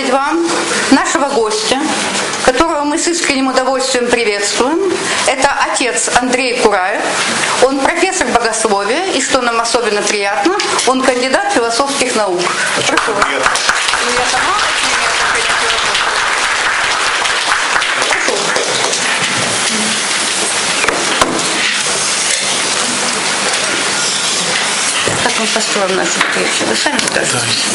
представить вам нашего гостя, которого мы с искренним удовольствием приветствуем. Это отец Андрей Кураев. Он профессор богословия, и, что нам особенно приятно, он кандидат философских наук. Прошу вас. Я сама как мы построим нашу встречу? Вы сами скажете.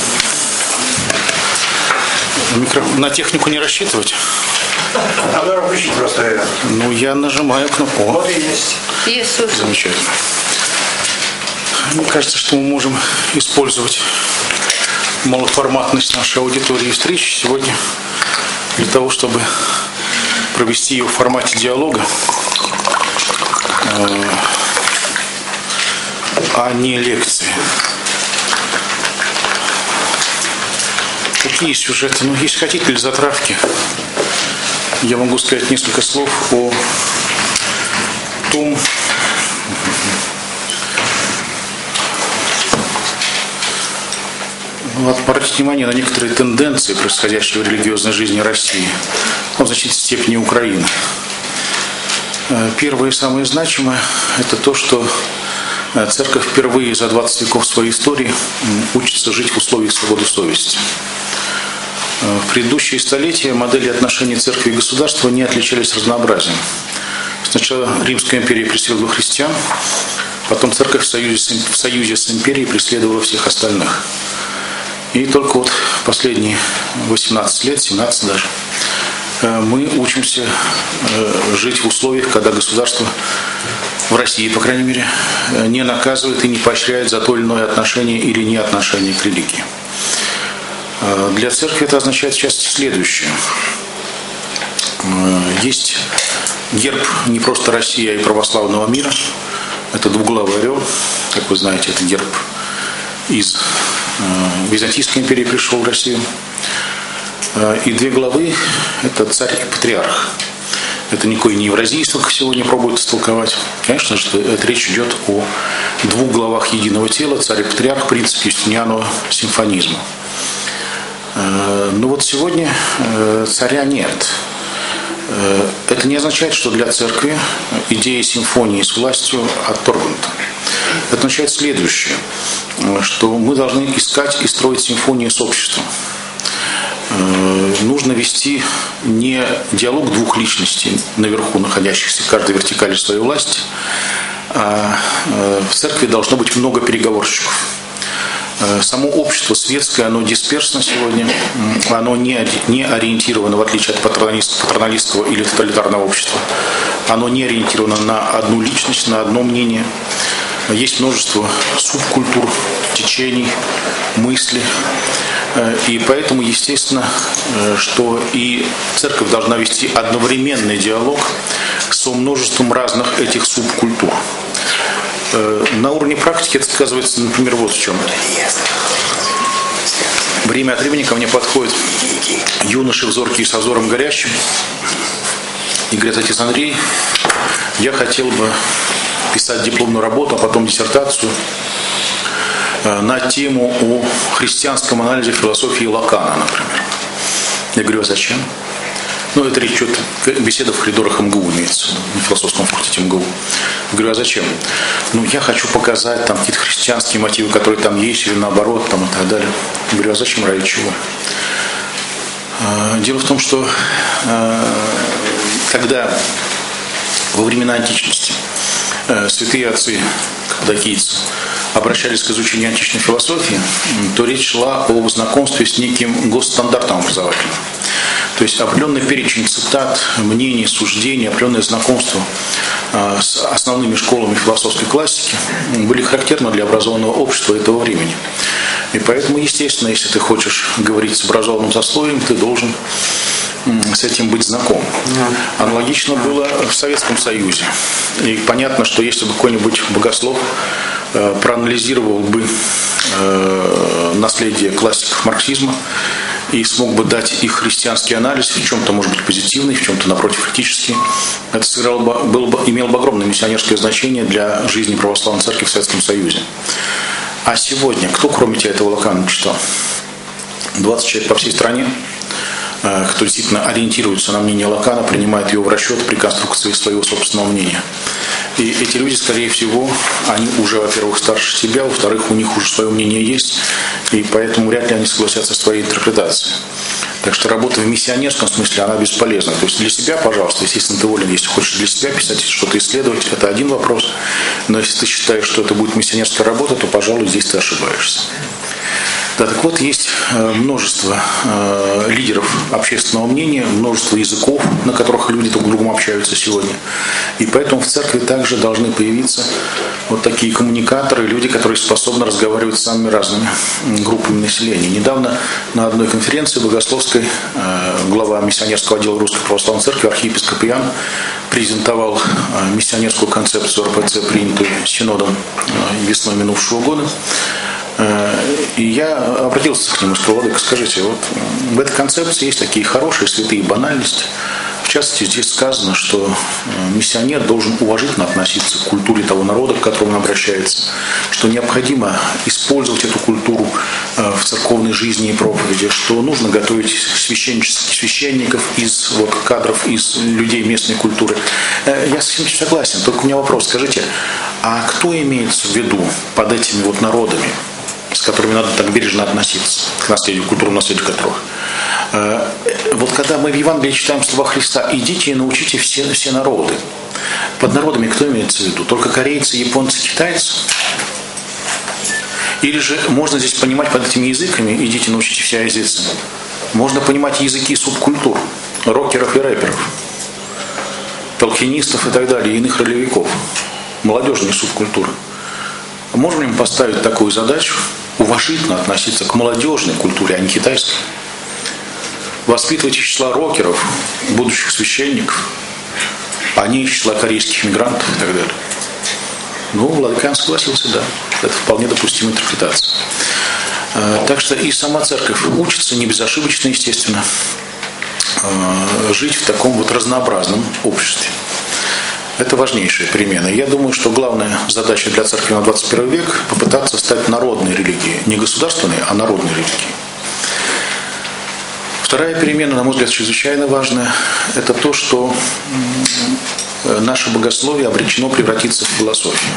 На технику не рассчитывать? Надо включить просто. Ну, я нажимаю кнопку. Вот и есть. Есть, слушай. Замечательно. Мне кажется, что мы можем использовать малоформатность нашей аудитории и встречи сегодня для того, чтобы провести ее в формате диалога, а не лекции. Какие сюжеты? Ну, если хотите, для затравки, я могу сказать несколько слов о том, обратить внимание на некоторые тенденции, происходящие в религиозной жизни России, в значительной степени Украины. Первое и самое значимое – это то, что Церковь впервые за 20 веков своей истории учится жить в условиях свободы совести. В предыдущие столетия модели отношений церкви и государства не отличались разнообразием. Сначала Римская империя преследовала христиан, потом церковь в союзе с империей преследовала всех остальных. И только вот последние 18 лет, 17 даже, мы учимся жить в условиях, когда государство в России, по крайней мере, не наказывает и не поощряет за то или иное отношение или неотношение к религии. Для церкви это означает в частности следующее. Есть герб не просто России, а и православного мира. Это двуглавый орел. Как вы знаете, это герб из Византийской империи пришел в Россию. И две главы – это царь и патриарх. Это никакой не евразийство, как сегодня пробуют истолковать. Конечно же, это речь идет о двух главах единого тела – царь и патриарх, принцип юстинианова симфонизма. Но вот сегодня царя нет. Это не означает, что для церкви идея симфонии с властью отторгнута. Это означает следующее, что мы должны искать и строить симфонию с обществом. Нужно вести не диалог двух личностей, наверху находящихся в каждой вертикали своей власти, а в церкви должно быть много переговорщиков. Само общество светское, оно дисперсно сегодня, оно не ориентировано, в отличие от патроналистского или тоталитарного общества, оно не ориентировано на одну личность, на одно мнение. Есть множество субкультур, течений, мыслей. И поэтому, естественно, что и церковь должна вести одновременный диалог со множеством разных этих субкультур. На уровне практики это сказывается, например, вот в чем. Время от времени ко мне подходят юноши взоркие со взором горящим и говорят: отец Андрей, я хотел бы писать дипломную работу, а потом диссертацию на тему о христианском анализе философии Лакана, например. Я говорю: а зачем? Ну, это речь идет, беседа в коридорах МГУ имеется, на философском факультете МГУ. Я говорю: а зачем? Ну, я хочу показать там какие-то христианские мотивы, которые там есть, или наоборот, там, и так далее. Я говорю: а зачем, ради чего? Дело в том, что когда во времена античности святые отцы каппадокийцы обращались к изучению античной философии, то речь шла о знакомстве с неким госстандартом образовательным. То есть определенный перечень цитат, мнений, суждений, определенное знакомство с основными школами философской классики были характерны для образованного общества этого времени. И поэтому, естественно, если ты хочешь говорить с образованным сословием, ты должен с этим быть знаком. Аналогично было в Советском Союзе. И понятно, что если бы какой-нибудь богослов проанализировал бы наследие классиков марксизма и смог бы дать их христианский анализ, в чем-то, может быть, позитивный, в чем-то, напротив, критический, это имело бы огромное миссионерское значение для жизни православной церкви в Советском Союзе. А сегодня, кто кроме тебя этого Лакана читал? 20 человек по всей стране, кто действительно ориентируется на мнение Лакана, принимает его в расчет при конструкции своего собственного мнения. И эти люди, скорее всего, они уже, во-первых, старше себя, во-вторых, у них уже свое мнение есть, и поэтому вряд ли они согласятся с твоей интерпретацией. Так что работа в миссионерском смысле, она бесполезна. То есть для себя, пожалуйста, естественно, ты волен, если хочешь для себя писать, что-то исследовать, это один вопрос. Но если ты считаешь, что это будет миссионерская работа, то, пожалуй, здесь ты ошибаешься. Да, так вот, есть множество лидеров общественного мнения, множество языков, на которых люди друг с другом общаются сегодня. И поэтому в церкви также должны появиться вот такие коммуникаторы, люди, которые способны разговаривать с самыми разными группами населения. Недавно на одной конференции богословской глава миссионерского отдела Русской Православной Церкви, архиепископ Ян, презентовал миссионерскую концепцию РПЦ, принятую Синодом весной минувшего года. И я обратился к нему и сказал: Владыка, скажите, вот в этой концепции есть такие хорошие, святые банальности. В частности, здесь сказано, что миссионер должен уважительно относиться к культуре того народа, к которому он обращается, что необходимо использовать эту культуру в церковной жизни и проповеди, что нужно готовить священников из кадров, из людей местной культуры. Я с этим согласен, только у меня вопрос. Скажите, а кто имеется в виду под этими народами, с которыми надо так бережно относиться, к наследию, культурному наследию которых? Вот когда мы в Евангелии читаем слова Христа: «Идите и научите все народы». Под народами кто имеется в виду? Только корейцы, японцы, китайцы? Или же можно здесь понимать под этими языками: «Идите научите все языцы»? Можно понимать языки субкультур, рокеров и рэперов, толкинистов и так далее, и иных ролевиков, молодежные субкультуры. Можем ли мы поставить такую задачу: уважительно относиться к молодежной культуре, а не китайской? Воспитывать из числа рокеров, будущих священников, а не из числа корейских мигрантов и так далее. Владыка Иоанн согласился, да. Это вполне допустимая интерпретация. Так что и сама церковь учится не безошибочно, естественно, жить в таком разнообразном обществе. Это важнейшая перемена. Я думаю, что главная задача для церкви на 21 век – попытаться стать народной религией. Не государственной, а народной религией. Вторая перемена, на мой взгляд, чрезвычайно важная. Это то, что наше богословие обречено превратиться в философию.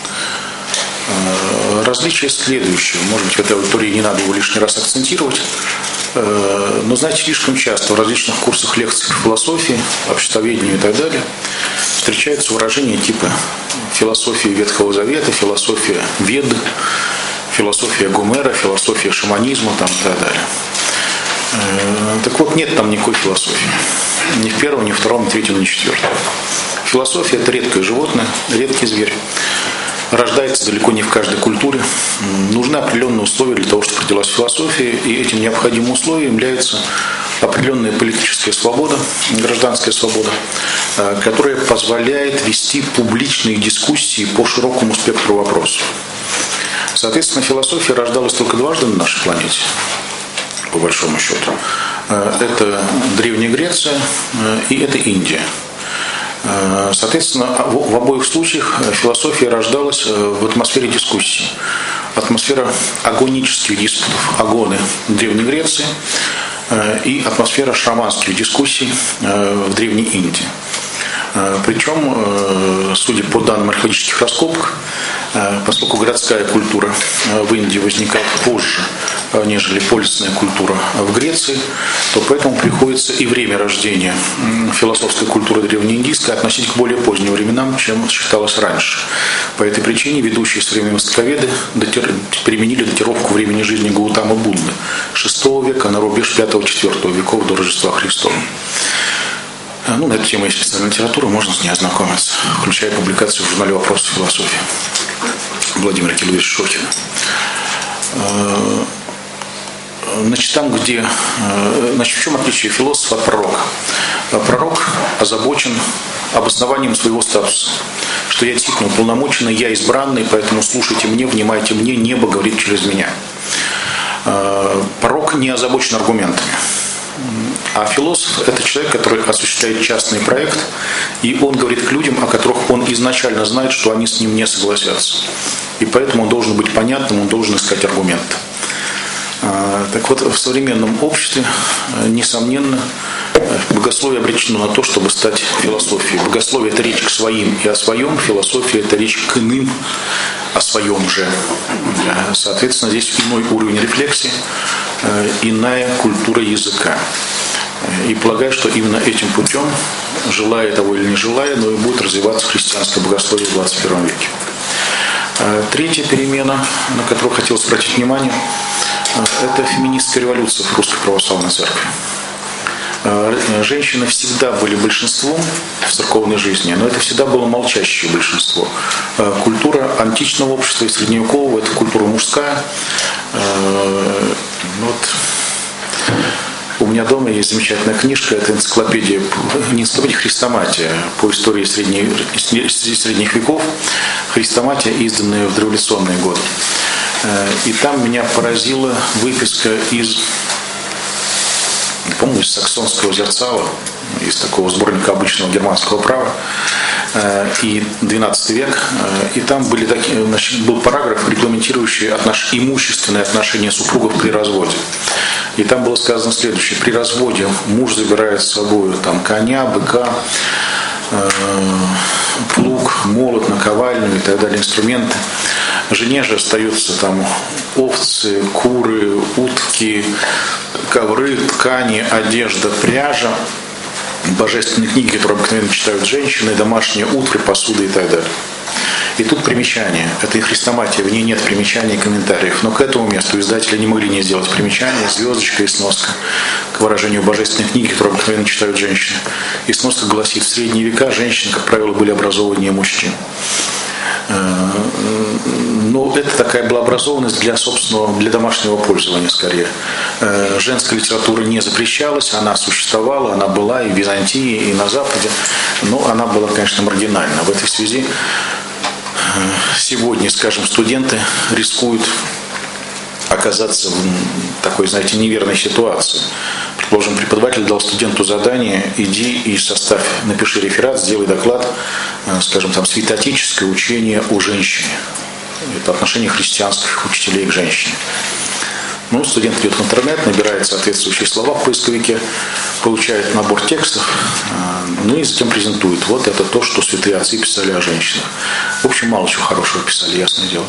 Различие следующее. Может быть, в этой аудитории не надо его лишний раз акцентировать. Но, знаете, слишком часто в различных курсах лекций по философии, обществоведению и так далее встречаются выражения типа философия Ветхого Завета, философия Вед, философия Гомера, философия шаманизма и так далее. Так вот, нет там никакой философии. Ни в первом, ни в втором, ни в третьем, ни в четвертом. Философия – это редкое животное, редкий зверь. Рождается далеко не в каждой культуре. Нужны определенные условия для того, чтобы родилась философия, и этим необходимым условием является определенная политическая свобода, гражданская свобода, которая позволяет вести публичные дискуссии по широкому спектру вопросов. Соответственно, философия рождалась только дважды на нашей планете, по большому счету. Это Древняя Греция и это Индия. Соответственно, в обоих случаях философия рождалась в атмосфере дискуссий. Атмосфера агонических диспутов, агоны в Древней Греции и атмосфера шаманских дискуссий в Древней Индии. Причем, судя по данным археологических раскопок, поскольку городская культура в Индии возникала позже, нежели полисная культура в Греции, то поэтому приходится и время рождения философской культуры древнеиндийской относить к более поздним временам, чем считалось раньше. По этой причине ведущие современные востоковеды применили датировку времени жизни Гаутамы Будды VI века на рубеж V-IV веков до Рождества Христова. На эту тему есть специальная литература, можно с ней ознакомиться, включая публикацию в журнале «Вопросы философии» Владимира Кирилловича Шохина. В чем отличие философа от пророка? Пророк озабочен обоснованием своего статуса, что я действительно уполномоченный, я избранный, поэтому слушайте мне, внимайте мне, небо говорит через меня. Пророк не озабочен аргументами. А философ – это человек, который осуществляет частный проект, и он говорит к людям, о которых он изначально знает, что они с ним не согласятся. И поэтому он должен быть понятным, он должен искать аргументы. Так вот, в современном обществе, несомненно, богословие обречено на то, чтобы стать философией. Богословие – это речь к своим и о своем, философия – это речь к иным о своем же. Соответственно, здесь иной уровень рефлексии, иная культура языка. И полагаю, что именно этим путем, желая того или не желая, но и будет развиваться христианское богословие в 21 веке. Третья перемена, на которую хотелось обратить внимание, это феминистская революция в Русской Православной Церкви. Женщины всегда были большинством в церковной жизни, но это всегда было молчащее большинство. Культура античного общества и средневекового – это культура мужская. У меня дома есть замечательная книжка, это энциклопедия, не энциклопедия, хрестоматия по истории средних веков, хрестоматия, изданная в дореволюционные годы. И там меня поразила выписка из саксонского зерцала, из такого сборника обычного германского права, и XII век, и там был параграф, регламентирующий имущественные отношения супругов при разводе. И там было сказано следующее: при разводе муж забирает с собой коня, быка, плуг, молот, наковальню и так далее, инструменты. Жене же остаются овцы, куры, утки, ковры, ткани, одежда, пряжа, божественные книги, которые обыкновенно читают женщины, домашняя утварь, посуда и так далее. И тут примечание. Это и хрестоматия, в ней нет примечаний и комментариев. Но к этому месту издатели не могли не сделать примечание, звездочка и сноска к выражению божественной книги, которую обыкновенно читают женщины. И сноска гласит: в средние века женщины, как правило, были образованнее мужчин. Но это такая была образованность для домашнего пользования скорее. Женская литература не запрещалась, она существовала, она была и в Византии, и на Западе, но она была, конечно, маргинальна. В этой связи сегодня, скажем, студенты рискуют оказаться в такой, неверной ситуации. Предположим, преподаватель дал студенту задание: иди и напиши реферат, сделай доклад, скажем, святоотеческое учение о женщине. Это отношение христианских учителей к женщине. Студент идет в интернет, набирает соответствующие слова в поисковике, получает набор текстов, и затем презентует. Вот это то, что святые отцы писали о женщинах. В общем, мало чего хорошего писали, ясное дело.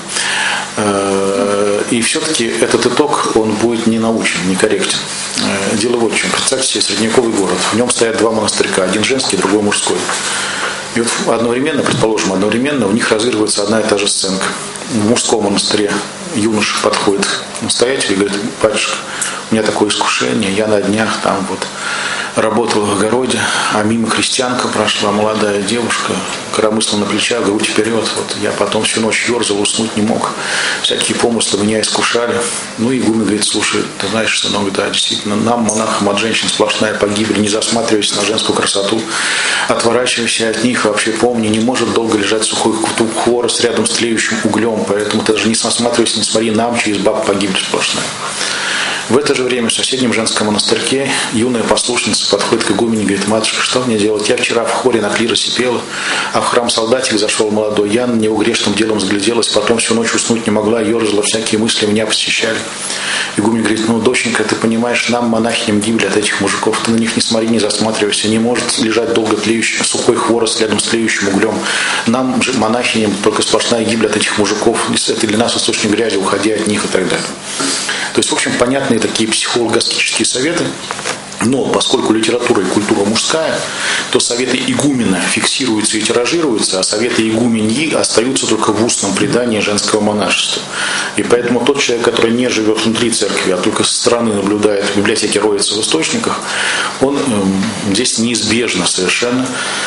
И все-таки этот итог, он будет не научен, не корректен. Дело вот в чем. Представьте себе средневековый город. В нем стоят два монастырька, один женский, другой мужской. И вот предположим, одновременно у них разыгрывается одна и та же сценка. В мужском монастыре юноша подходит к настоятелю и говорит: батюшка, у меня такое искушение, я на днях работал в огороде, а мимо крестьянка прошла, молодая девушка, коромыслом на плечах, грудь вперед. Я потом всю ночь ерзал, уснуть не мог. Всякие помыслы меня искушали. Игумен говорит: слушай, ты знаешь, сынок, да, действительно, нам, монахам, от женщин сплошная погибель, не засматривайся на женскую красоту, отворачивайся от них, вообще помни, не может долго лежать сухой хворост рядом с тлеющим углем, поэтому ты даже не засматривайся, не смотри, нам через баб погибель сплошная. В это же время в соседнем женском монастырке юная послушница подходит к игумене и говорит: матушка, что мне делать? Я вчера в хоре на клиросе пела, а в храм солдатик зашел молодой. Я на него грешным делом взгляделась, потом всю ночь уснуть не могла, ерзала, всякие мысли меня посещали. Игумен говорит: доченька, ты понимаешь, нам, монахиням, гибель от этих мужиков, ты на них не смотри, не засматривайся, не может лежать долго тлеющий сухой хворост рядом с тлеющим углем. Нам, монахиням, только сплошная гибель от этих мужиков, это для нас источник грязи, уходи от них и так далее. То есть, в общем, понятные такие психологические советы. Но поскольку литература и культура мужская, то советы игумена фиксируются и тиражируются, а советы игуменьи остаются только в устном предании женского монашества. И поэтому тот человек, который не живет внутри церкви, а только со стороны наблюдает, в библиотеке роется в источниках, он здесь неизбежно совершенно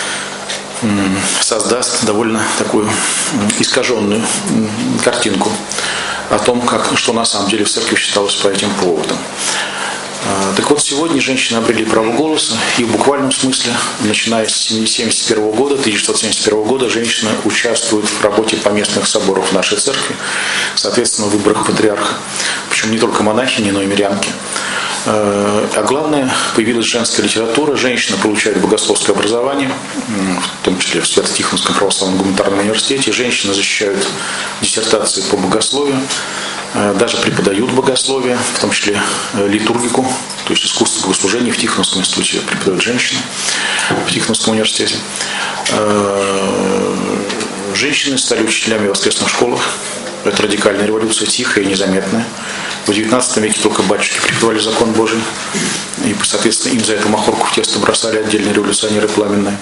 создаст довольно такую искаженную картинку о том, что на самом деле в церкви считалось по этим поводам. Так вот, сегодня женщины обрели право голоса, и в буквальном смысле, начиная с 1671 года, женщины участвуют в работе поместных соборов в нашей церкви, соответственно, в выборах патриарха. Причем не только монахини, но и мирянки. А главное, появилась женская литература, женщины получают богословское образование, в том числе в Свято-Тихоновском православном гуманитарном университете, женщины защищают диссертации по богословию, даже преподают богословие, в том числе литургику, то есть искусство богослужения в Тихоновском институте преподают женщины в Тихоновском университете. Женщины стали учителями в воскресных школах. Это радикальная революция, тихая и незаметная. В XIX веке только батюшки преподавали закон Божий. И, соответственно, им за это махорку в тесто бросали отдельные революционеры пламенные.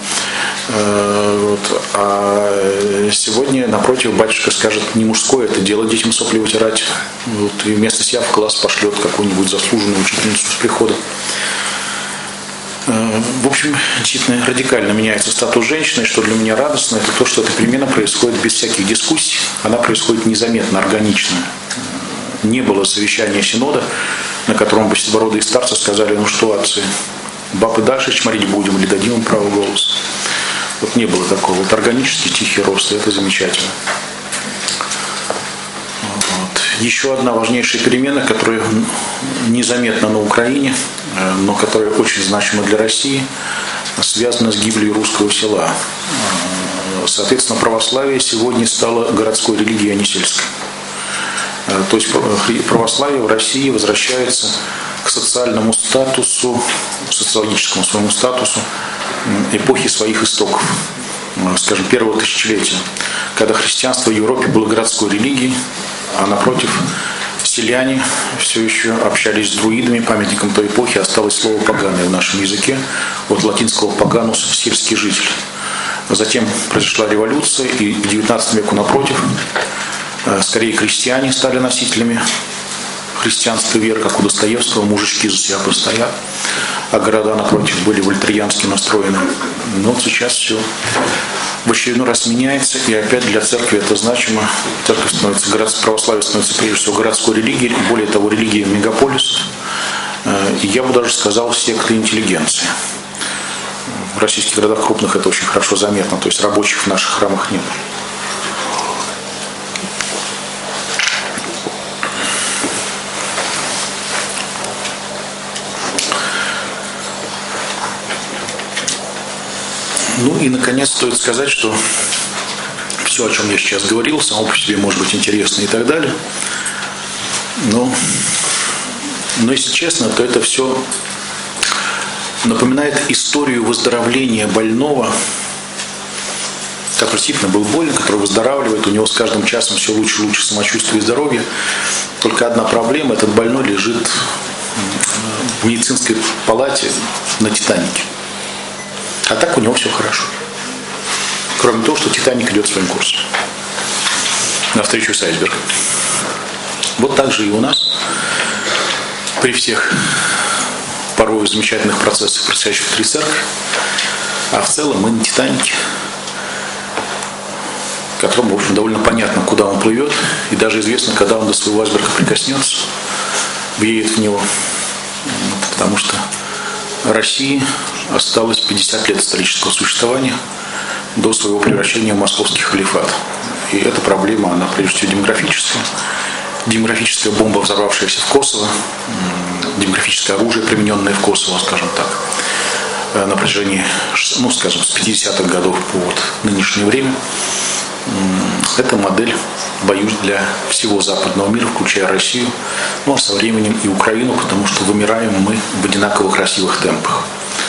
А сегодня, напротив, батюшка скажет, не мужское это дело детям сопли вытирать. И вместо себя в класс пошлет какую-нибудь заслуженную учительницу с прихода. В общем, действительно радикально меняется статус женщины, что для меня радостно, это то, что эта перемена происходит без всяких дискуссий, она происходит незаметно, органично. Не было совещания синода, на котором бастобородые старцы сказали, ну что, отцы, баб и дальше чморить будем или дадим им право голоса. Вот не было такого. Вот органический тихий рост, и это замечательно. Еще одна важнейшая перемена, которая незаметна на Украине, но которая очень значима для России, связана с гибелью русского села. Соответственно, православие сегодня стало городской религией, а не сельской. То есть православие в России возвращается к социальному статусу, социологическому своему статусу эпохи своих истоков, скажем, первого тысячелетия, когда христианство в Европе было городской религией, а напротив, селяне все еще общались с друидами, памятником той эпохи осталось слово «поганое» в нашем языке, от латинского «паганус» – сельский житель. Затем произошла революция, и к XIX веку напротив, скорее крестьяне стали носителями христианства и веры, как у Достоевского, мужички за себя постоят, а города напротив были вольтерьянски настроены. Но вот сейчас все в очередной раз меняется, и опять для церкви это значимо. Церковь становится, православие становится прежде всего городской религией, и более того, религией мегаполисов. И я бы даже сказал, секты интеллигенции. В российских городах крупных это очень хорошо заметно, то есть рабочих в наших храмах нет. Ну и, наконец, стоит сказать, что все, о чем я сейчас говорил, само по себе может быть интересно и так далее. Но если честно, то это все напоминает историю выздоровления больного, который действительно был болен, который выздоравливает, у него с каждым часом все лучше и лучше самочувствие и здоровье. Только одна проблема, этот больной лежит в медицинской палате на «Титанике». А так у него все хорошо. Кроме того, что «Титаник» идет своим курсом. Навстречу с айсбергом. Вот так же и у нас. При всех порой замечательных процессах, происходящих внутри церкви. А в целом мы на «Титанике», которому, в общем, довольно понятно, куда он плывет. И даже известно, когда он до своего айсберга прикоснется, въедет в него. Потому что России осталось 50 лет исторического существования до своего превращения в московский халифат. И эта проблема, она прежде всего демографическая. Демографическая бомба, взорвавшаяся в Косово, демографическое оружие, примененное в Косово, скажем так, на протяжении, ну, скажем, с 50-х годов по вот нынешнее время. Это модель, боюсь, для всего западного мира, включая Россию, ну а со временем и Украину, потому что вымираем мы в одинаково красивых темпах.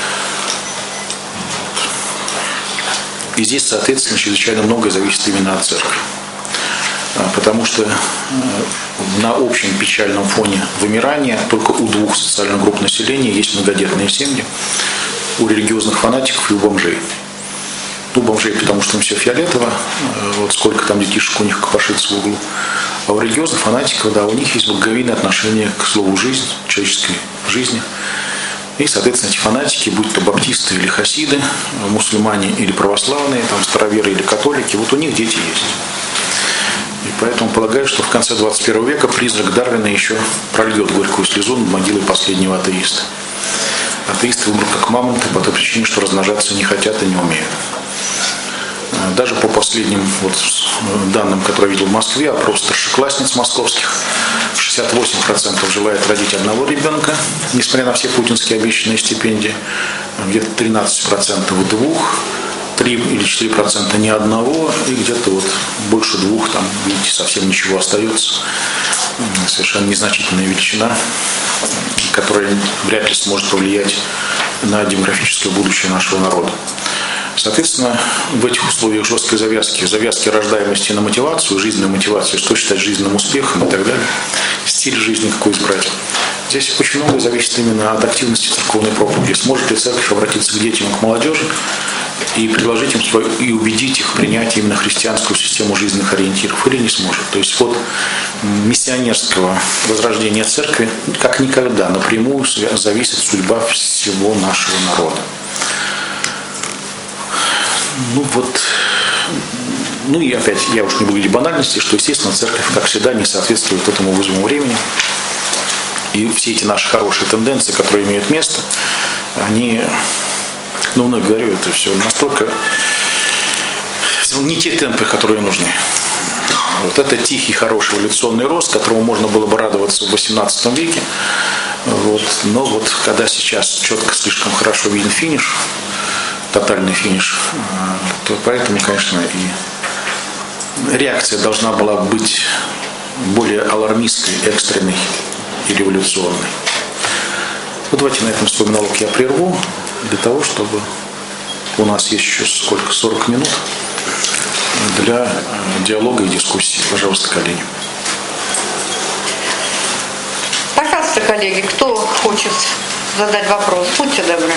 И здесь, соответственно, чрезвычайно многое зависит именно от церкви. Потому что на общем печальном фоне вымирания только у двух социальных групп населения есть многодетные семьи, у религиозных фанатиков и у бомжей. У бомжей, потому что им все фиолетово, вот сколько там детишек у них копошится в углу. А у религиозных фанатиков, да, у них есть благоговейное отношение к слову «жизнь», человеческой жизни. И, соответственно, эти фанатики, будь то баптисты или хасиды, мусульмане или православные, там, староверы или католики, вот у них дети есть. И поэтому полагаю, что в конце 21 века призрак Дарвина еще прольет горькую слезу над могилой последнего атеиста. Атеисты выбрали как мамонты по той причине, что размножаться не хотят и не умеют. Даже по последним вот данным, которые я видел в Москве, опрос старшеклассниц московских, 68% желает родить одного ребенка, несмотря на все путинские обещанные стипендии, где-то 13% двух, 3 или 4% ни одного, и где-то вот больше 2, там, видите, совсем ничего остается. Совершенно незначительная величина, которая вряд ли сможет повлиять на демографическое будущее нашего народа. Соответственно, в этих условиях жесткой завязки рождаемости на мотивацию, жизненную мотивацию, что считать жизненным успехом и так далее, стиль жизни какой избрать. Здесь очень многое зависит именно от активности церковной проповеди. Сможет ли церковь обратиться к детям и к молодежи и предложить им и убедить их принять именно христианскую систему жизненных ориентиров, или не сможет. То есть от миссионерского возрождения церкви как никогда напрямую зависит судьба всего нашего народа. И опять, я уж не буду говорить банальности, что, естественно, церковь, как всегда, не соответствует этому вызову времени. И все эти наши хорошие тенденции, которые имеют место, они, вновь говорю, это все настолько не те темпы, которые нужны. Вот это тихий, хороший эволюционный рост, которому можно было бы радоваться в XVIII веке. Но когда сейчас четко, слишком хорошо виден финиш, тотальный финиш, то поэтому, конечно, и реакция должна была быть более алармистской, экстренной и революционной. Давайте на этом свой монолог я прерву, для того, чтобы у нас есть еще 40 минут для диалога и дискуссии. Пожалуйста, коллеги. Пожалуйста, коллеги, кто хочет задать вопрос, будьте добры.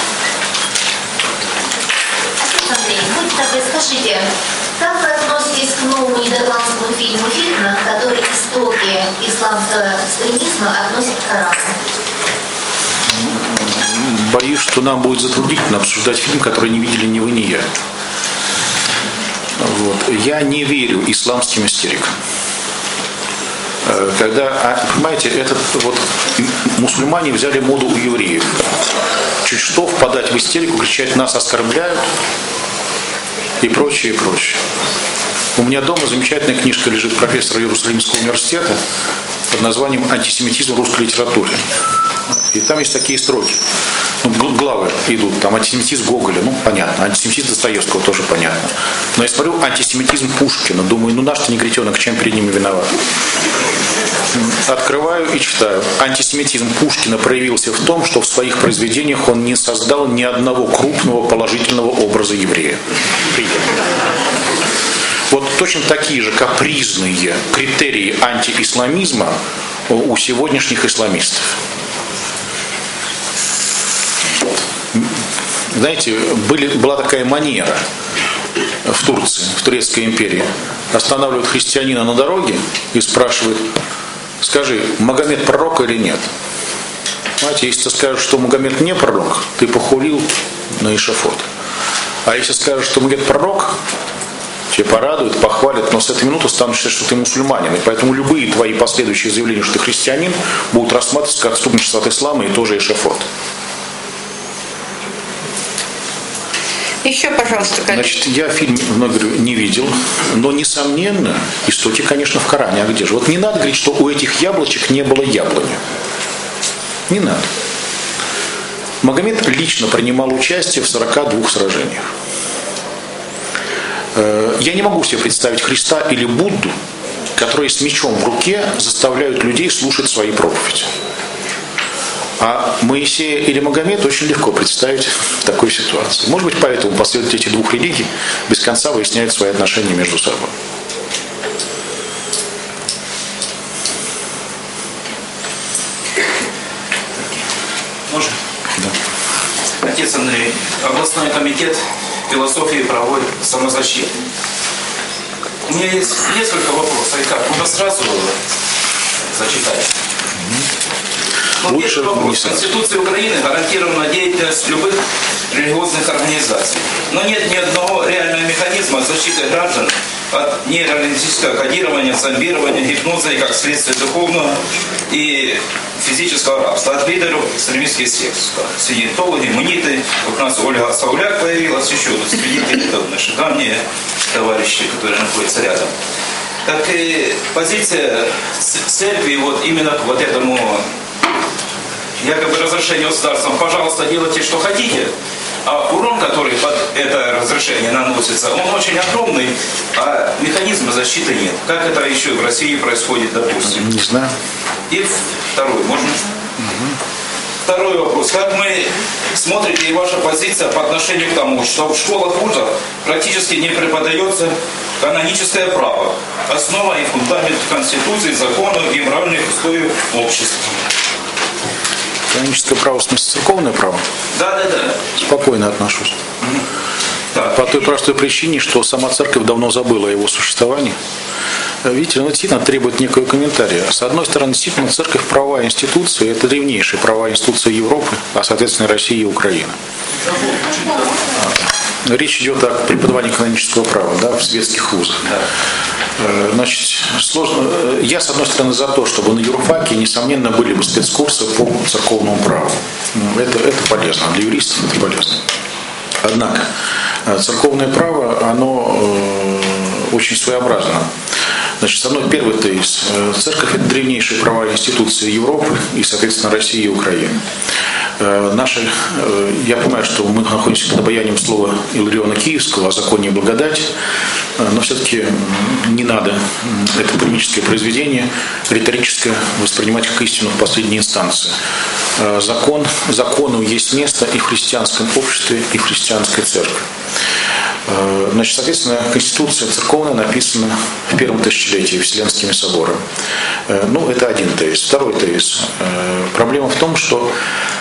Андрей, будьте добры, скажите, как вы относитесь к новому нидерландскому фильму «Хитман», который истоки исламского экстремизма относит к Корану? Боюсь, что нам будет затруднительно обсуждать фильм, который не видели ни вы, ни я. Я не верю исламским истерикам. Понимаете, мусульмане взяли моду у евреев. Чуть что впадать в истерику, кричать «нас оскорбляют» и прочее, и прочее. У меня дома замечательная книжка лежит профессора Иерусалимского университета под названием «Антисемитизм в русской литературе». И там есть такие строки. Главы идут, там антисемитизм Гоголя, понятно, антисемитизм Достоевского тоже понятно. Но я смотрю антисемитизм Пушкина, думаю, наш-то негритенок, чем перед ними виноват? Открываю и читаю. Антисемитизм Пушкина проявился в том, что в своих произведениях он не создал ни одного крупного положительного образа еврея. Точно такие же капризные критерии антиисламизма у сегодняшних исламистов. Знаете, была такая манера в Турции, в Турецкой империи. Останавливают христианина на дороге и спрашивают: скажи, Магомед пророк или нет? Знаете, если ты скажешь, что Магомед не пророк, ты похулил на эшафот. А если скажешь, что Магомед пророк, тебя порадуют, похвалят, но с этой минуты станут считать, что ты мусульманин. И поэтому любые твои последующие заявления, что ты христианин, будут рассматриваться как отступничество от ислама и тоже эшафот. Еще, пожалуйста, коллеги. Я фильм, говорю, не видел, но, несомненно, истоки, конечно, в Коране. А где же? Не надо говорить, что у этих яблочек не было яблони. Не надо. Магомед лично принимал участие в 42 сражениях. Я не могу себе представить Христа или Будду, которые с мечом в руке заставляют людей слушать свои проповеди. А Моисея или Магомед очень легко представить в такой ситуации. Может быть, поэтому последователи этих двух религий без конца выясняют свои отношения между собой. Можно? Да. Отец Андрей, областной комитет философии и правовой самозащиты. У меня есть несколько вопросов. Можно сразу зачитать? Первый вопрос. В Конституции Украины гарантирована деятельность любых религиозных организаций. Но нет ни одного реального механизма защиты граждан от нейролингвистического кодирования, зомбирования, гипноза и как следствие духовного и физического рабства от лидеров экстремистских сект. Сиентологи, муниты. У нас Ольга Сауляк появилась, еще свидетели, наши давние товарищи, которые находятся рядом. Так и позиция церкви именно к этому якобы разрешению государством: пожалуйста, делайте, что хотите, А урон, который под это разрешение наносится, он очень огромный, а механизма защиты нет. Как это еще в России происходит, допустим? Не знаю. И второй, можно? Второй вопрос. Как мы смотрите и ваша позиция по отношению к тому, что в школах, вузах практически не преподается каноническое право, основа и фундамент Конституции, законов и моральных условий общества? Каноническое право, в смысле церковное право? Да. Спокойно отношусь. Так. По той простой причине, что сама церковь давно забыла о его существовании. Видите, ну, действительно требует некого комментария. С одной стороны, действительно, церковь правовая институция, это древнейшая правовая институция Европы, а, соответственно, России и Украины. Речь идет о преподавании канонического права, да, в светских вузах. Значит, сложно. Я, с одной стороны, за то, чтобы на юрфаке, несомненно, были бы спецкурсы по церковному праву. Это полезно, для юристов это полезно. Однако, церковное право, оно очень своеобразно. Значит, первый тезис. Церковь – это древнейшая правовая институция Европы и, соответственно, России и Украины. Я понимаю, что мы находимся под обаянием слова Иллариона Киевского о законе и благодати, но все-таки не надо это полемическое произведение риторическое воспринимать как истину в последней инстанции. Закону есть место и в христианском обществе, и в христианской церкви. Значит, соответственно, Конституция церковная написана в первом тысячелетии Вселенскими соборами. Ну, это один тезис. Второй тезис. Проблема в том, что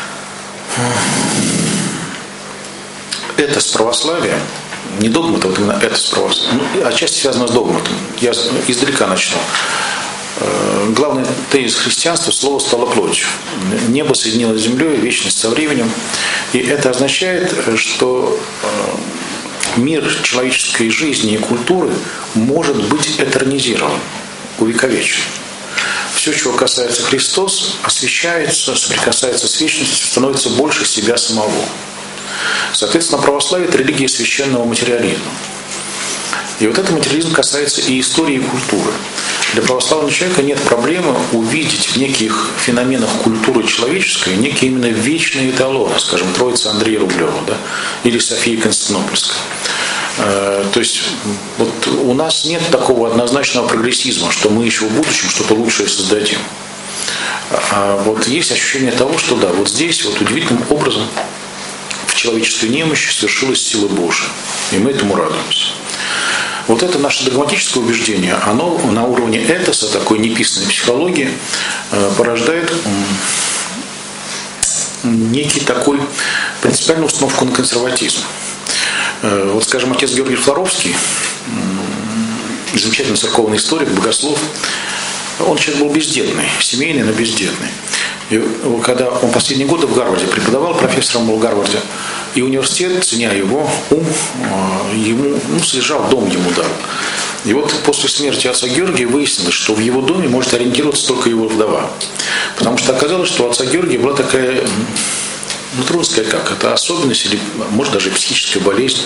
это с православием, не догматом, вот именно это с православием, отчасти связано с догматом. Я издалека начну. Главный тезис христианства – слово стало плотью. Небо соединилось с землей, вечность со временем. И это означает, что мир человеческой жизни и культуры может быть этернизирован, увековечен. Все, чего касается Христос, освящается, соприкасается с вечностью, становится больше себя самого. Соответственно, православие – это религия священного материализма. И вот этот материализм касается и истории, и культуры. Для православного человека нет проблемы увидеть в неких феноменах культуры человеческой некие именно вечные эталоны, скажем, Троица Андрея Рублева, да, или София Константинопольская. То есть вот у нас нет такого однозначного прогрессизма, что мы еще в будущем что-то лучшее создадим. А вот есть ощущение того, что да, вот здесь вот удивительным образом в человеческой немощи свершилась сила Божия, и мы этому радуемся. Вот это наше догматическое убеждение, оно на уровне этоса, такой неписанной психологии, порождает некий такой принципиальную установку на консерватизм. Вот, скажем, отец Георгий Флоровский, замечательный церковный историк, богослов, он человек был бездетный, семейный, но бездетный. И когда он последние годы в Гарварде преподавал, профессором был в Гарварде, и университет, ценя его ум, ему содержал, дом ему дал. И вот после смерти отца Георгия выяснилось, что в его доме может ориентироваться только его вдова. Потому что оказалось, что у отца Георгия была такая, трудно сказать как, это особенность или, может, даже психическая болезнь.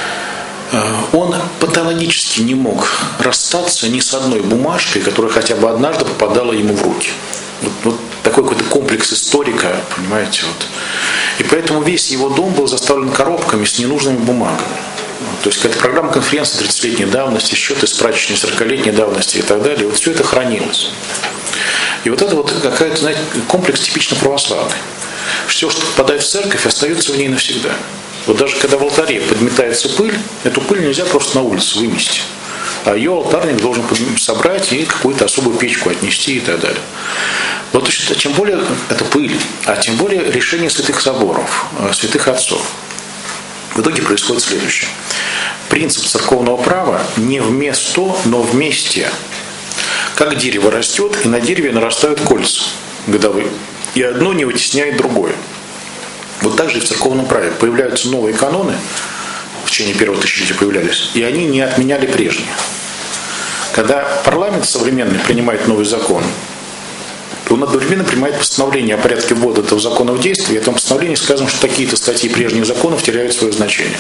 Он патологически не мог расстаться ни с одной бумажкой, которая хотя бы однажды попадала ему в руки. Вот такой какой-то комплекс историка, понимаете, вот. И поэтому весь его дом был заставлен коробками с ненужными бумагами. То есть какая-то программа конференции 30-летней давности, счеты с прачечной 40-летней давности и так далее. Вот все это хранилось. И вот это вот какая-то, знаете, комплекс типично православный. Все, что попадает в церковь, остается в ней навсегда. Вот даже когда в алтаре подметается пыль, эту пыль нельзя просто на улицу вымести. А ее алтарник должен собрать и какую-то особую печку отнести и так далее. Вот чем более это пыль, а тем более решение святых соборов, святых отцов. В итоге происходит следующее. Принцип церковного права не вместо, но вместе. Как дерево растет, и на дереве нарастают кольца годовые. И одно не вытесняет другое. Вот так же и в церковном праве. Появляются новые каноны, в течение первого тысячелетия появлялись, и они не отменяли прежние. Когда парламент современный принимает новый закон, он одновременно принимает постановление о порядке ввода этого закона в действие, и в этом постановлении сказано, что такие-то статьи прежних законов теряют свое значение.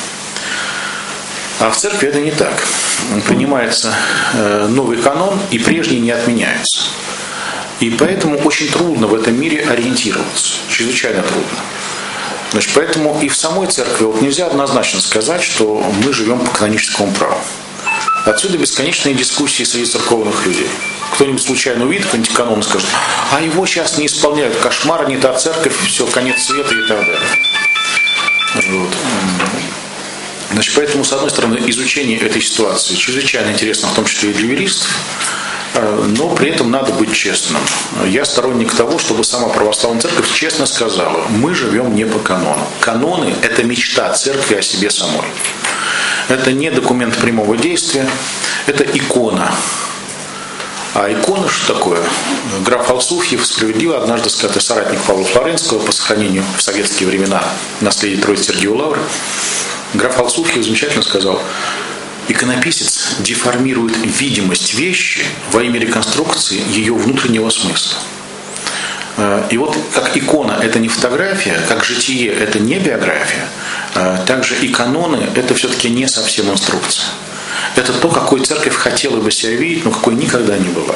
А в церкви это не так. Принимается новый канон, и прежний не отменяется. И поэтому очень трудно в этом мире ориентироваться. Чрезвычайно трудно. Значит, поэтому и в самой церкви вот нельзя однозначно сказать, что мы живем по каноническому праву. Отсюда бесконечные дискуссии среди церковных людей. Кто-нибудь случайно увидит какой-нибудь канон и скажет, а его сейчас не исполняют, кошмар, не та церковь, все, конец света и так далее. Вот. Значит, поэтому, с одной стороны, изучение этой ситуации чрезвычайно интересно, в том числе и для юристов, но при этом надо быть честным. Я сторонник того, чтобы сама православная церковь честно сказала, мы живем не по канону. Каноны – это мечта церкви о себе самой. Это не документ прямого действия, это икона. А икона что такое? Граф Алсуфьев справедливо однажды сказал, это соратник Павла Флоренского по сохранению в советские времена наследия Троицы Сергиевой Лавры. Граф Алсуфьев замечательно сказал, иконописец деформирует видимость вещи во имя реконструкции ее внутреннего смысла. И вот как икона это не фотография, как житие это не биография, также и каноны это все-таки не совсем инструкция. Это то, какой церковь хотела бы себя видеть, но какой никогда не была.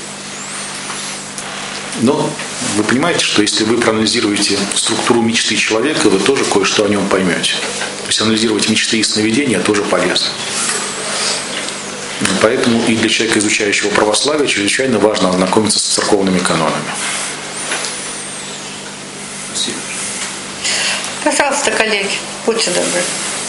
Но вы понимаете, что если вы проанализируете структуру мечты человека, вы тоже кое-что о нем поймете. То есть анализировать мечты и сновидения тоже полезно. Поэтому и для человека, изучающего православие, чрезвычайно важно ознакомиться с церковными канонами. Спасибо. Пожалуйста, коллеги, будьте добры.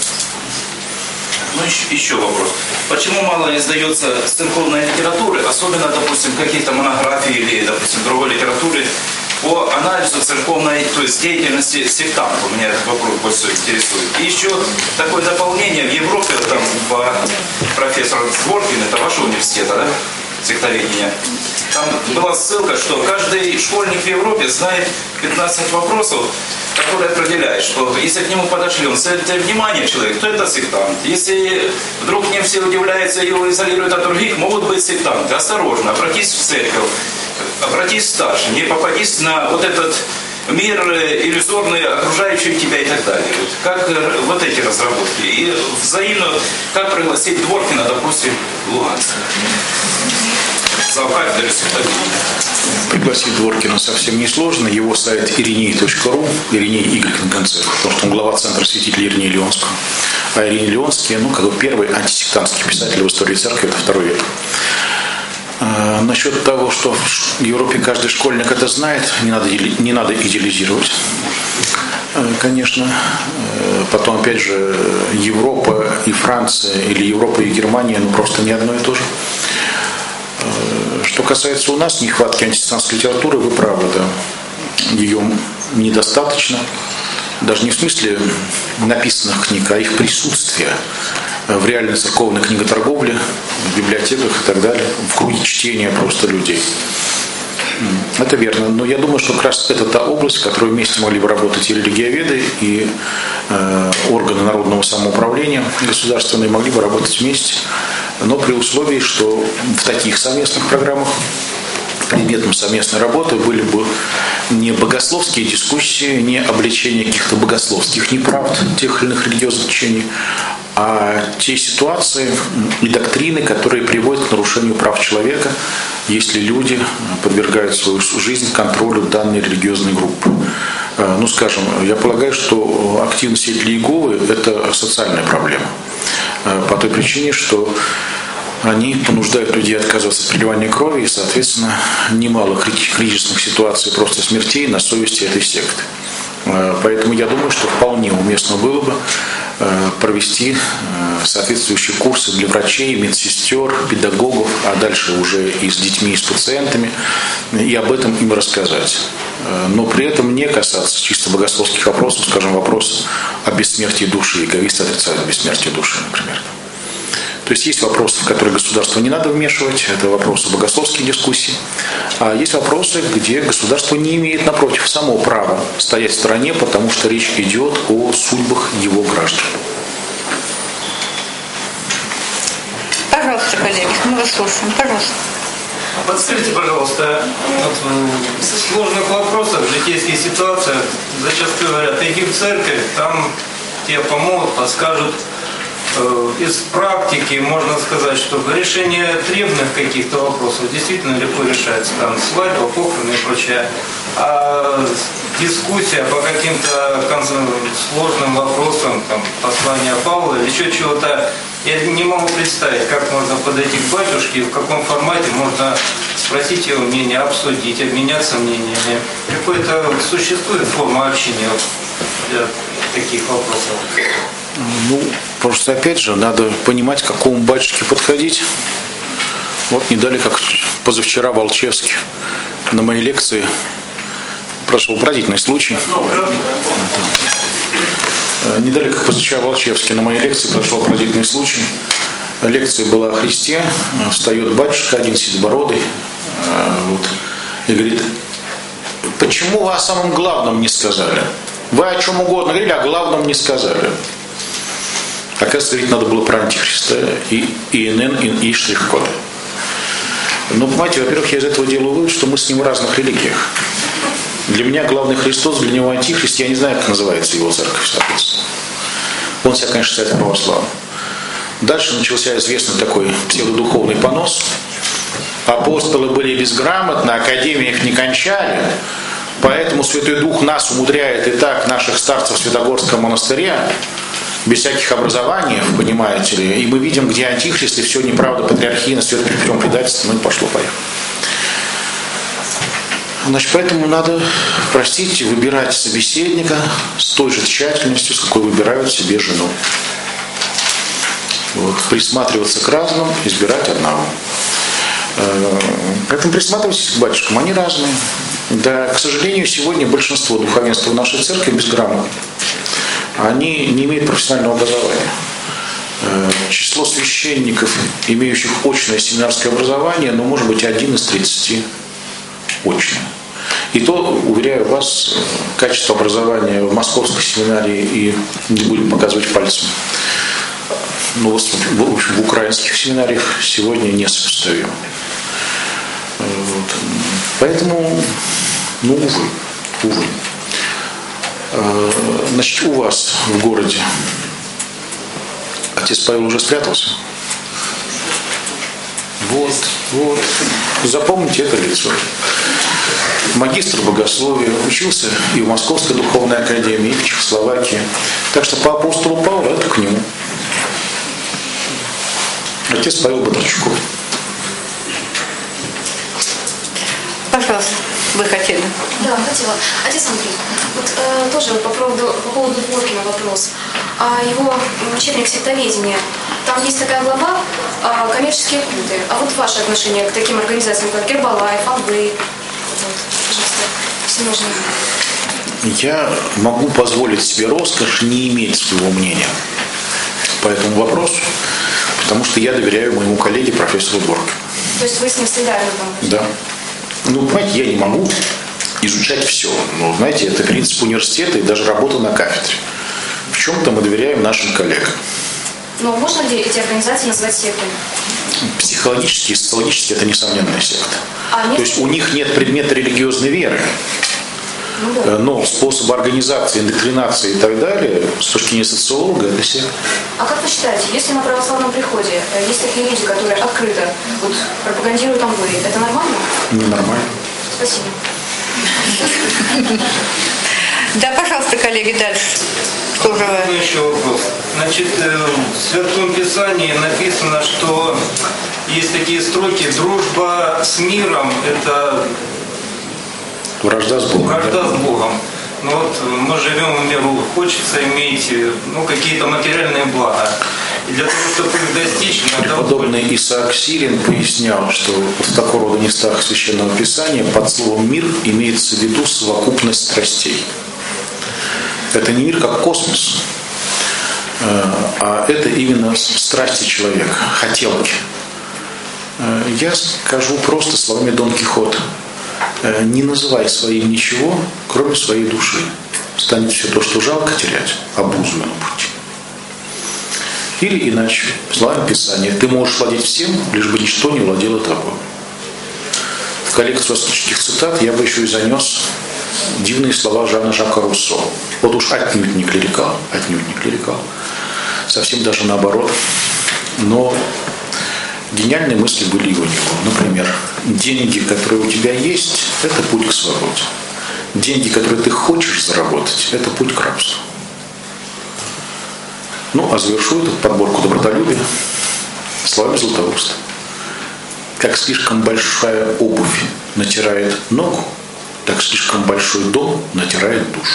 Ну, еще вопрос. Почему мало издается церковной литературы, особенно, допустим, каких-то монографий или, допустим, другой литературы по анализу церковной, то есть деятельности сектантов? Меня этот вопрос больше интересует. И еще такое дополнение. В Европе, там, профессор Дворкин, это вашего университета, да? Сектоведения. Там была ссылка, что каждый школьник в Европе знает 15 вопросов, которые определяют, что если к нему подошли, он центр внимания человек, то это сектант. Если вдруг не все удивляются и его изолируют от других, могут быть сектанты. Осторожно, обратись в церковь, обратись в старший, не попадись на вот этот мир иллюзорный, окружающий тебя и так далее. Как вот эти разработки. И взаимно, как пригласить Дворкина, допустим, в Луганск. Пригласить Дворкина совсем несложно. Его сайт irиней.ру, Ириней Y на конце, потому что он глава центра святителя Иринея Леонского. А Ириней Леонский, как бы первый антисектантский писатель в истории церкви, это II век. Насчет того, что в Европе каждый школьник это знает, не надо идеализировать. Конечно. Потом, опять же, Европа и Франция, или Европа и Германия, просто не одно и то же. Что касается у нас нехватки антисектантской литературы, вы правы, да. Ее недостаточно. Даже не в смысле написанных книг, а их присутствия в реальной церковной книготорговле, в библиотеках и так далее, в круге чтения просто людей. Это верно. Но я думаю, что как раз это та область, в которой вместе могли бы работать и религиоведы, и органы народного самоуправления государственные могли бы работать вместе, но при условии, что в таких совместных программах предметом совместной работы были бы не богословские дискуссии, не обличение каких-то богословских неправд тех или иных религиозных течений, а те ситуации и доктрины, которые приводят к нарушению прав человека, если люди подвергают свою жизнь контролю данной религиозной группы. Скажем, я полагаю, что активность свидетелей Иеговы – это социальная проблема. По той причине, что они понуждают людей отказываться от проливания крови, и, соответственно, немало кризисных ситуаций, просто смертей на совести этой секты. Поэтому я думаю, что вполне уместно было бы провести соответствующие курсы для врачей, медсестер, педагогов, а дальше уже и с детьми, и с пациентами, и об этом им рассказать. Но при этом не касаться чисто богословских вопросов, скажем, вопрос о бессмертии души. Иеговисты отрицают бессмертие души, например. То есть есть вопросы, в которые государство не надо вмешивать, это вопросы богословских дискуссий. А есть вопросы, где государство не имеет, напротив, само права стоять в стороне, потому что речь идет о судьбах его граждан. Пожалуйста, коллеги, мы вас слушаем. Пожалуйста. Подскажите, пожалуйста, в сложных вопросах, в житейских ситуациях зачастую говорят, иди в церковь, там тебе помогут, подскажут. из практики можно сказать, что решение требных каких-то вопросов действительно легко решается. Там свадьба, похороны и прочее. А дискуссия по каким-то сложным вопросам, там, послания Павла или еще чего-то, я не могу представить, как можно подойти к батюшке, в каком формате можно спросить его мнение, обсудить, обменяться мнениями. Какой-то существует форма общения для таких вопросов? Ну, просто опять же, надо понимать, к какому батюшке подходить. Вот не дали, как позавчера Волчевский на моей лекции прошел поразительный случай. Не дали, как позавчера Волчевский на моей лекции прошел поразительный случай. Лекция была о Христе, встает батюшка, один седобородый, и говорит: почему вы о самом главном не сказали? Вы о чем угодно говорили, а о главном не сказали. Оказывается, говорить надо было про Антихриста и ИНН, и штрих-коды. Но, понимаете, во-первых, я из этого делаю вывод, что мы с ним в разных религиях. Для меня главный Христос, для него Антихрист, я не знаю, как называется его церковь, соответственно. Он себя, конечно, считает православным. Дальше начался известный такой псевдодуховный понос. Апостолы были безграмотны, академии их не кончали, поэтому Святой Дух нас умудряет и так, наших старцев в Святогорском монастыре, без всяких образований, понимаете ли, и мы видим, где Антихрист, и все неправда, патриархия, святопричем предательство, ну и пошло-поехало. Значит, поэтому надо, простите, выбирать собеседника с той же тщательностью, с какой выбирают себе жену. Вот. Присматриваться к разным, избирать одного. Поэтому присматривайтесь к батюшкам, они разные. Да, к сожалению, сегодня большинство духовенства в нашей церкви безграмотно. Они не имеют профессионального образования. Число священников, имеющих очное семинарское образование, ну, может быть, 1 из 30 очное. И то, уверяю вас, качество образования в московской семинарии, и не будем показывать пальцем, ну, в общем, в украинских семинариях сегодня несопоставимо. Вот. Поэтому, ну, увы. Значит, у вас в городе отец Павел уже спрятался? Вот. Запомните это лицо. Магистр богословия, учился и в Московской духовной академии, и в Чехословакии. Так что по апостолу Павлу это к нему. Отец Павел Бондарчуков. Пожалуйста, вы хотели? Да, хотела. Отец Андрей, вот тоже по поводу Дворкина вопрос. Его учебник сектоведения, там есть такая глава «Коммерческие культы». А вот ваше отношение к таким организациям, как Гербалайф, Амвей? Вот, пожалуйста, все нужно. Я могу позволить себе роскошь не иметь своего мнения по этому вопросу, потому что я доверяю моему коллеге профессору Дворкину. То есть вы с ним солидарны там? Да. Ну, понимаете, я не могу изучать все. Но, знаете, это принцип университета и даже работа на кафедре. В чем-то мы доверяем нашим коллегам. Но можно ли эти организации назвать сектами? Психологически и социологически это несомненная секта. То есть у них нет предмета религиозной веры. Ну, да. Но способы организации, индоктринации и так далее, с точки зрения социолога, это секта. А как вы считаете, если на православном приходе есть такие люди, которые открыто вот, пропагандируют Амвей, это нормально? Ненормально. Спасибо. Да, пожалуйста, коллеги, дальше. Что же вы? Еще вопрос. Значит, в Святом Писании написано, что есть такие строки: дружба с миром – это Вражда с Богом. вражда с Богом. Но вот мы живем в миру, хочется иметь какие-то материальные блага. И для того, чтобы их достичь, надо... Преподобный Исаак Сирин пояснял, что в такого рода местах Священного Писания под словом «мир» имеется в виду совокупность страстей. Это не мир как космос, а это именно страсти человека, хотелки. Я скажу просто словами Дон Кихота: не называй своим ничего, кроме своей души. Станет все то, что жалко терять, обузу на пути. Или иначе, словами Писания: ты можешь владеть всем, лишь бы ничто не владело тобой. В коллекцию восточных цитат я бы еще и занес дивные слова Жана Жака Руссо. Вот уж отнюдь не клерикал. совсем даже наоборот. Но гениальные мысли были и у него. Например, деньги, которые у тебя есть, это путь к свободе. Деньги, которые ты хочешь заработать, это путь к рабству. Ну, а завершу эту подборку добротолюбия словами Златоуста. Как слишком большая обувь натирает ногу, так слишком большой дом натирает душу.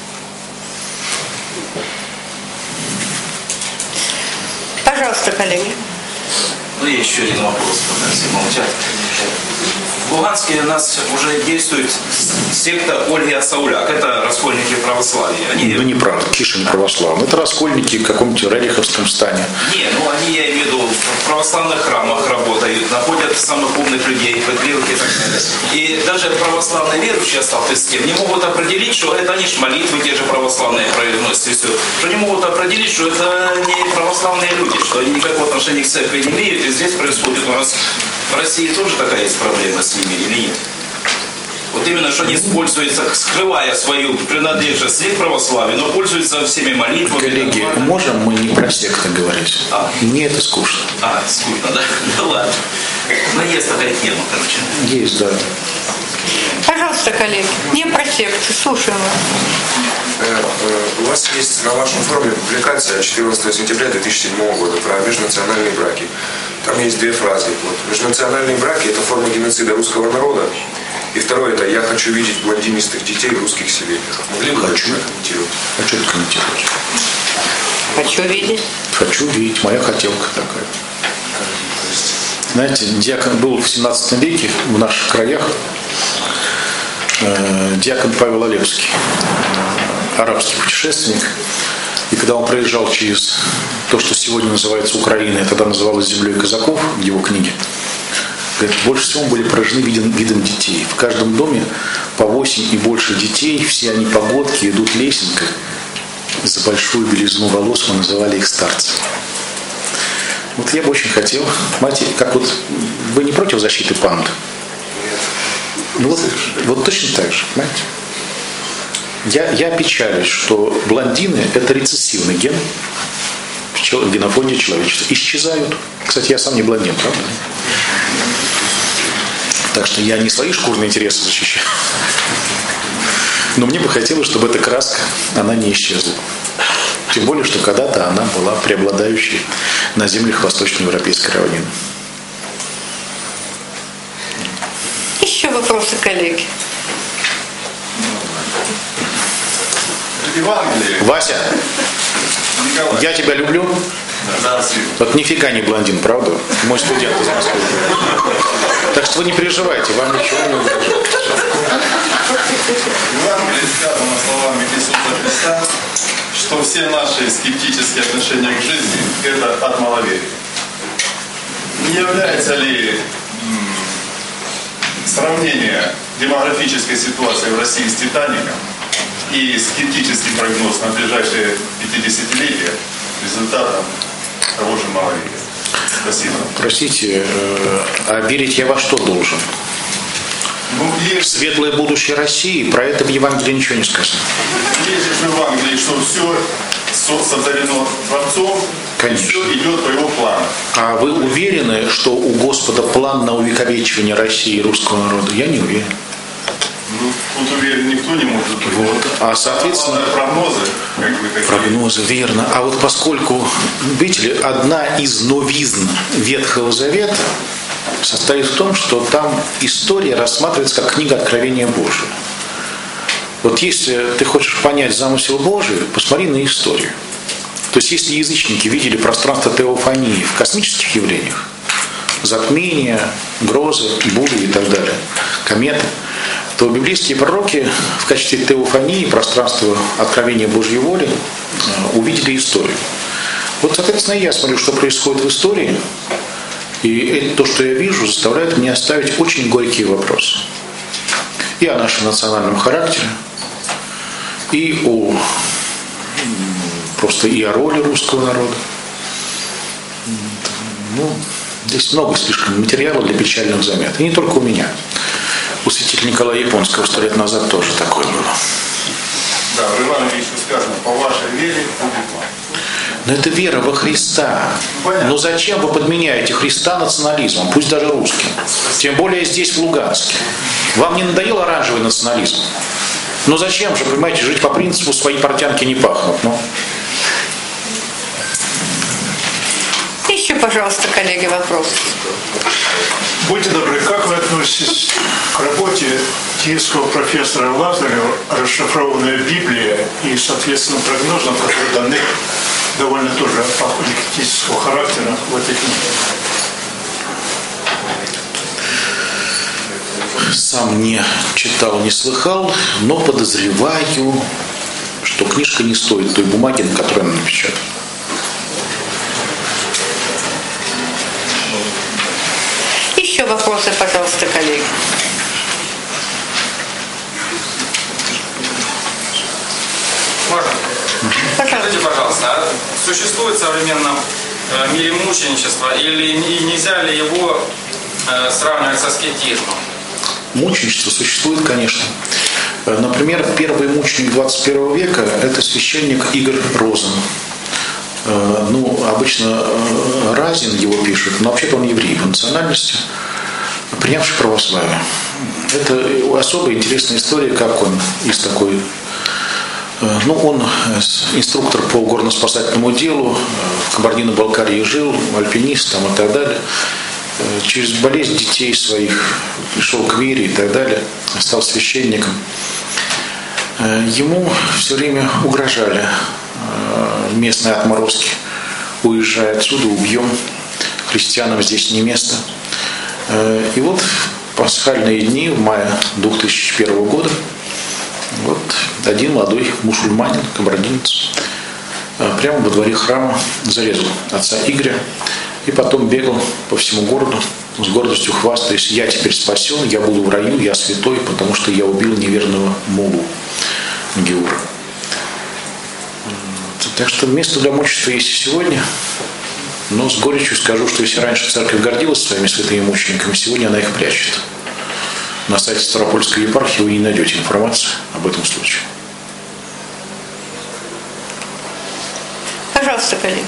Пожалуйста, коллеги. Ну, есть еще один вопрос, пока все молчат. В Луганске у нас уже действует секта Ольги Асауляк. Это раскольники православия. Они... Ну, неправда, Кишин православный. Это раскольники в каком-то Рериховском стане. Не, ну они, я имею в виду, в православных храмах работают, находят самых умных людей, патриотов и так далее. И даже православные верующие, сталкиваясь с тем, не могут определить, что это они ж молитвы те же православные произносят и все. Что не могут определить, что это не православные люди, что они никакого отношения к церкви не имеют. И здесь происходит у нас в России тоже такая есть проблема с ними или нет? Вот именно, что они используются, скрывая свою принадлежность к православию, но пользуются всеми молитвами. Коллеги, можем мы не про секты говорить? Мне это скучно. Скучно, да? Ну ладно. Но есть такая тема, короче. Есть, да. Пожалуйста, коллеги, не про секты, слушаем вас. У вас есть на вашем форуме публикация 14 сентября 2007 года про межнациональные браки. Там есть две фразы. Вот. Межнациональные браки – это форма геноцида русского народа. И второе – это «я хочу видеть блондинистых детей в русских селениях». Могли бы это комментировать? Хочу это комментировать. Хочу видеть. Хочу видеть. Моя хотелка такая. Знаете, диакон был в 17 веке в наших краях. Диакон Павел Олевский, арабский путешественник. И когда он проезжал через то, что сегодня называется Украиной, тогда называлось землей казаков, в его книге, говорит, больше всего были поражены видом детей. В каждом доме по 8 и больше детей, все они погодки, идут лесенкой. За большую белизну волос мы называли их старцами. Вот я бы очень хотел, знаете, как вот, вы не против защиты панд? Ну вот точно так же, понимаете? Я печалюсь, что блондины – это рецессивный ген в генофонде человечества. Исчезают. Кстати, я сам не блондин, правда? Так что я не свои шкурные интересы защищаю. Но мне бы хотелось, чтобы эта краска, она не исчезла. Тем более, что когда-то она была преобладающей на землях восточноевропейской равнины. Еще вопросы, коллеги? Вася, Николай. я тебя люблю. Да. Вот нифига не блондин, правда? Мой студент из Москвы. Так что вы не переживайте, вам ничего не угрожает. В Евангелии сказано словами Иисуса Христа, что все наши скептические отношения к жизни – это от маловерия. Не является ли сравнение демографической ситуации в России с «Титаником» и скептический прогноз на ближайшие 50-летия результатом того же маловерия? Спасибо. Простите, а верить я во что должен? В светлое будущее России, про это в Евангелии ничего не сказано. Есть же в Евангелии, что все сотворено Творцом, конечно, все идет по его плану. А вы уверены, что у Господа план на увековечивание России и русского народа? Я не уверен. Ну, тут уверен никто не может быть. Вот. А соответственно, прогнозы, как вы такие. Прогнозы, верно. А вот поскольку, видите ли, одна из новизн Ветхого Завета состоит в том, что там история рассматривается как книга Откровения Божия. Вот если ты хочешь понять замысел Божий, посмотри на историю. То есть если язычники видели пространство теофании в космических явлениях, затмения, грозы, бури и так далее, кометы, то библейские пророки в качестве теофании, пространства откровения Божьей воли, увидели историю. Вот, соответственно, я смотрю, что происходит в истории, и то, что я вижу, заставляет меня ставить очень горькие вопросы. И о нашем национальном характере, и о просто и о роли русского народа. Ну, здесь много слишком материала для печальных замет. И не только у меня. У святителя Николая Японского 100 лет назад тоже такое было. Да, в Евангелии еще сказано, по вашей вере будет вам. Но это вера во Христа. Но зачем вы подменяете Христа национализмом, пусть даже русским? Тем более здесь, в Луганске. Вам не надоел оранжевый национализм? Ну зачем же, понимаете, жить по принципу «свои портянки не пахнут»? Ну? Еще, пожалуйста, коллеги, вопрос. Будьте добры, как вы относитесь к работе киевского профессора Лазарева «Расшифрованная Библия» и, соответственно, прогнозам, которые даны довольно тоже апокалиптического характера в этой книге? Сам не читал, не слыхал, но подозреваю, что книжка не стоит той бумаги, на которой она напечатана. Еще вопросы, пожалуйста, коллеги. Можно? Пожалуйста. Скажите, пожалуйста, а существует в современном мире мученичество или нельзя ли его сравнивать с аскетизмом? Мученичество существует, конечно. Например, первый мученик 21 века – это священник Игорь Розен. Ну, обычно Разин его пишет, но вообще-то он еврей по национальности, принявший православие. Это особая интересная история, как он из такой... Ну, он инструктор по горно-спасательному делу, в Кабардино-Балкарии жил, альпинист там, и так далее. Через болезнь детей своих пришел к вере и так далее, стал священником. Ему все время угрожали местные отморозки. Уезжай отсюда, убьем, христианам здесь не место. И вот в пасхальные дни, в мае 2001 года, вот один молодой мусульманин, кабардинец, прямо во дворе храма зарезал отца Игоря и потом бегал по всему городу, с гордостью хвастаясь: я теперь спасен, я буду в раю, я святой, потому что я убил неверного муллу Геура. Так что место для мученичества есть и сегодня. Но с горечью скажу, что если раньше церковь гордилась своими святыми мучениками, сегодня она их прячет. На сайте Ставропольской епархии вы не найдете информации об этом случае. Пожалуйста, коллеги.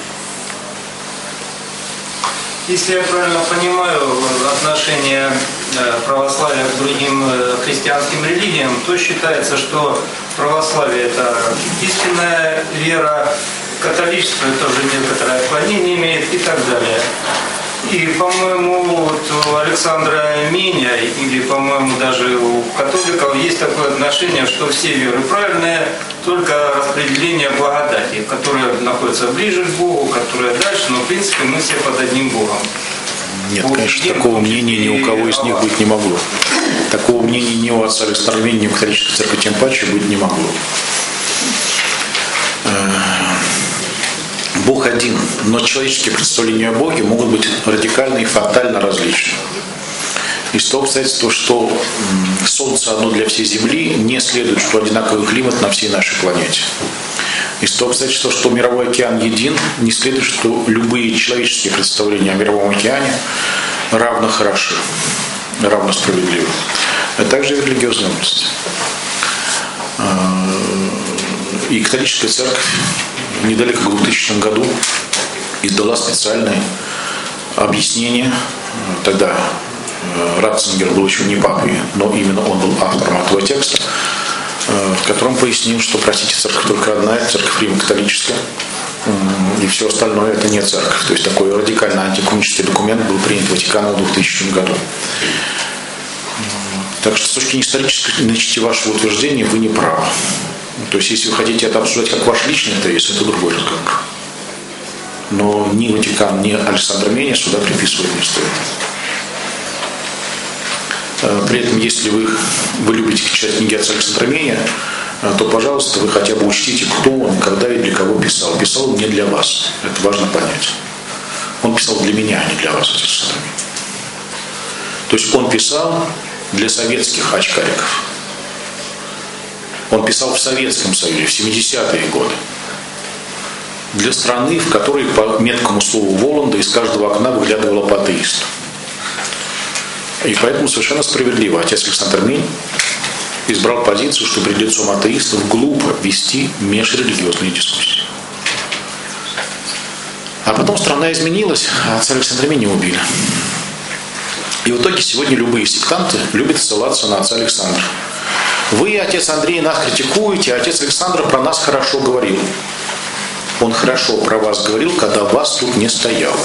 Если я правильно понимаю отношение православия к другим христианским религиям, то считается, что православие – это истинная вера, католичество – тоже некоторое отклонение имеет и так далее. И, по-моему, вот у Александра Меня, или, по-моему, даже у католиков есть такое отношение, что все веры правильные, только распределение благодати, которое находится ближе к Богу, которое дальше, но, в принципе, мы все под одним Богом. Нет, конечно, такого мнения ни у кого из них быть не могло. Такого мнения ни у отца Александра Меня, ни у католической церкви тем паче быть не могло. Бог один, но человеческие представления о Боге могут быть радикально и фатально различны. Из того обстоятельства, что Солнце одно для всей Земли, не следует, что одинаковый климат на всей нашей планете. Из того обстоятельства, что мировой океан един, не следует, что любые человеческие представления о мировом океане равно хороши, равно справедливы. А также и в религиозной области. И католическая церковь недалеко к 2000 году издала специальное объяснение. Тогда Ратцингер был еще не папой, но именно он был автором этого текста, в котором пояснил, что, простите, церковь только одна, это церковь Римо-католическая, и все остальное это не церковь. То есть такой радикально антикунический документ был принят Ватиканом в 2000 году. Так что с точки зрения исторической вашего утверждения вы не правы. То есть, если вы хотите это обсуждать как ваш личный тезис, это другой разговор. Но ни Ватикан, ни Александр Меня сюда приписывать не стоит. При этом, если вы любите читать книги отца Александра Меня, то, пожалуйста, вы хотя бы учтите, кто он, когда и для кого писал. Писал он не для вас. Это важно понять. Он писал для меня, а не для вас, отец Александр Меня. То есть, он писал для советских очкариков. Он писал в Советском Союзе в 70-е годы. Для страны, в которой по меткому слову Воланда из каждого окна выглядывало по атеисту. И поэтому совершенно справедливо отец Александр Меня избрал позицию, что перед лицом атеистов глупо вести межрелигиозные дискуссии. А потом страна изменилась, а отца Александра Мене убили. И в итоге сегодня любые сектанты любят ссылаться на отца Александра. Вы, отец Андрей, нас критикуете, а отец Александр про нас хорошо говорил. Он хорошо про вас говорил, когда вас тут не стояло.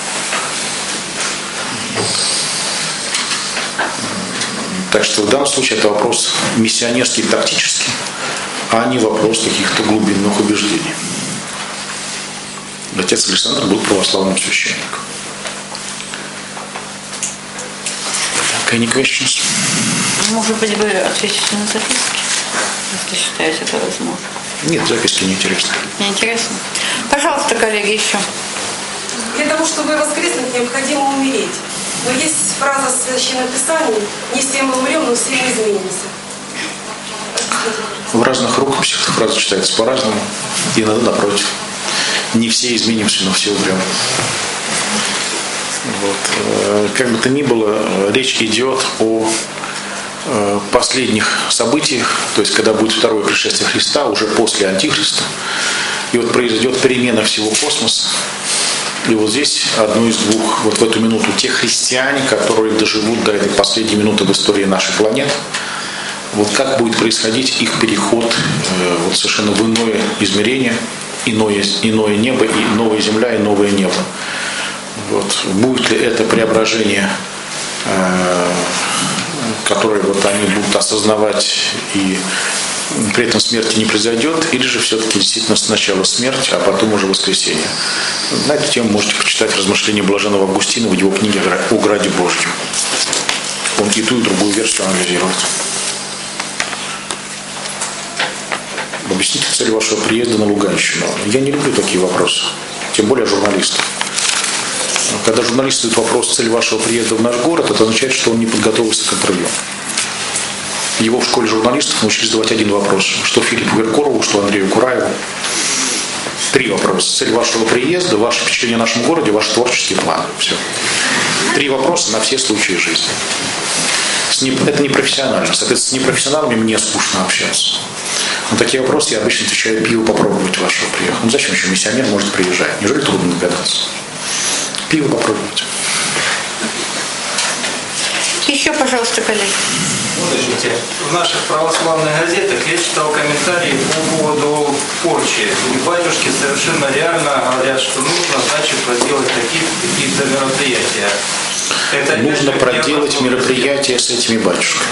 Так что в данном случае это вопрос миссионерский и тактический, а не вопрос каких-то глубинных убеждений. Отец Александр был православным священником. Any questions? Может быть, вы ответите на записки, если считаете это возможно? Нет, записки неинтересны. Неинтересно? Пожалуйста, коллеги, еще. Для того, чтобы воскреснуть, необходимо умереть. Но есть фраза в Священном Писании: «Не все мы умрем, но все мы изменимся». В разных рукописях эта фраза читается по-разному. И иногда напротив. Не все изменимся, но все умрем. Вот. Как бы то ни было, речь идет о последних событиях, то есть когда будет второе пришествие Христа, уже после Антихриста. И вот произойдет перемена всего космоса. И вот здесь одно из двух, вот в эту минуту, те христиане, которые доживут до этой последней минуты в истории нашей планеты, вот как будет происходить их переход вот совершенно в иное измерение, иное небо, и новая земля, и новое небо. Вот. Будет ли это преображение, которое вот они будут осознавать, и при этом смерти не произойдет, или же все-таки действительно сначала смерть, а потом уже воскресение. На эту тему можете почитать размышления блаженного Августина в его книге «О Граде Божьем». Он и ту, и другую версию анализирует. Объясните цель вашего приезда на Луганщину. Я не люблю такие вопросы, тем более журналистов. Когда журналист задает вопрос «Цель вашего приезда в наш город», это означает, что он не подготовился к интервью. Его в школе журналистов научились задавать один вопрос. Что Филиппу Киркорову, что Андрею Кураеву. 3 вопроса. Цель вашего приезда, ваше впечатление о нашем городе, ваши творческие планы. Все. 3 вопроса на все случаи жизни. Это непрофессионально. Соответственно, с непрофессионалами мне скучно общаться. На такие вопросы я обычно отвечаю: пиво попробовать вашего приезда. Ну зачем еще миссионер может приезжать? Неужели трудно догадаться? Пиво попробовать. Еще, пожалуйста, коллеги. Подождите. В наших православных газетах я читал комментарии по поводу порчи. И батюшки совершенно реально говорят, что нужно, значит, проделать какие-то мероприятия. Это нужно проделать мероприятия с этими батюшками.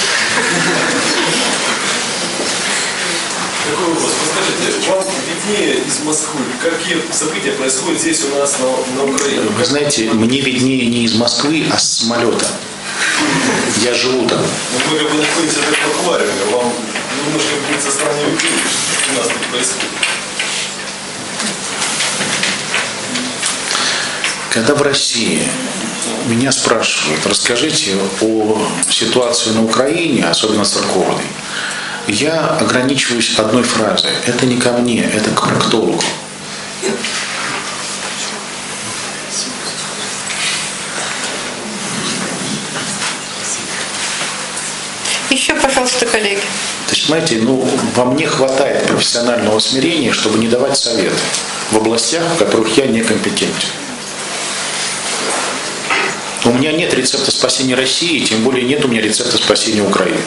Такой вопрос. Подскажите, вам виднее из Москвы, какие события происходят здесь у нас на Украине? Вы знаете, мне виднее не из Москвы, а с самолета. Я живу там. Но вы как бы находитесь в аквариуме, вам немножко будет сравнивать, что у нас тут происходит. Когда в России меня спрашивают: расскажите о ситуации на Украине, особенно церковной, я ограничиваюсь одной фразой: это не ко мне, это к проктологу. Еще, пожалуйста, коллеги. То есть, понимаете, во мне хватает профессионального смирения, чтобы не давать советы в областях, в которых я некомпетентен. У меня нет рецепта спасения России, тем более нет у меня рецепта спасения Украины.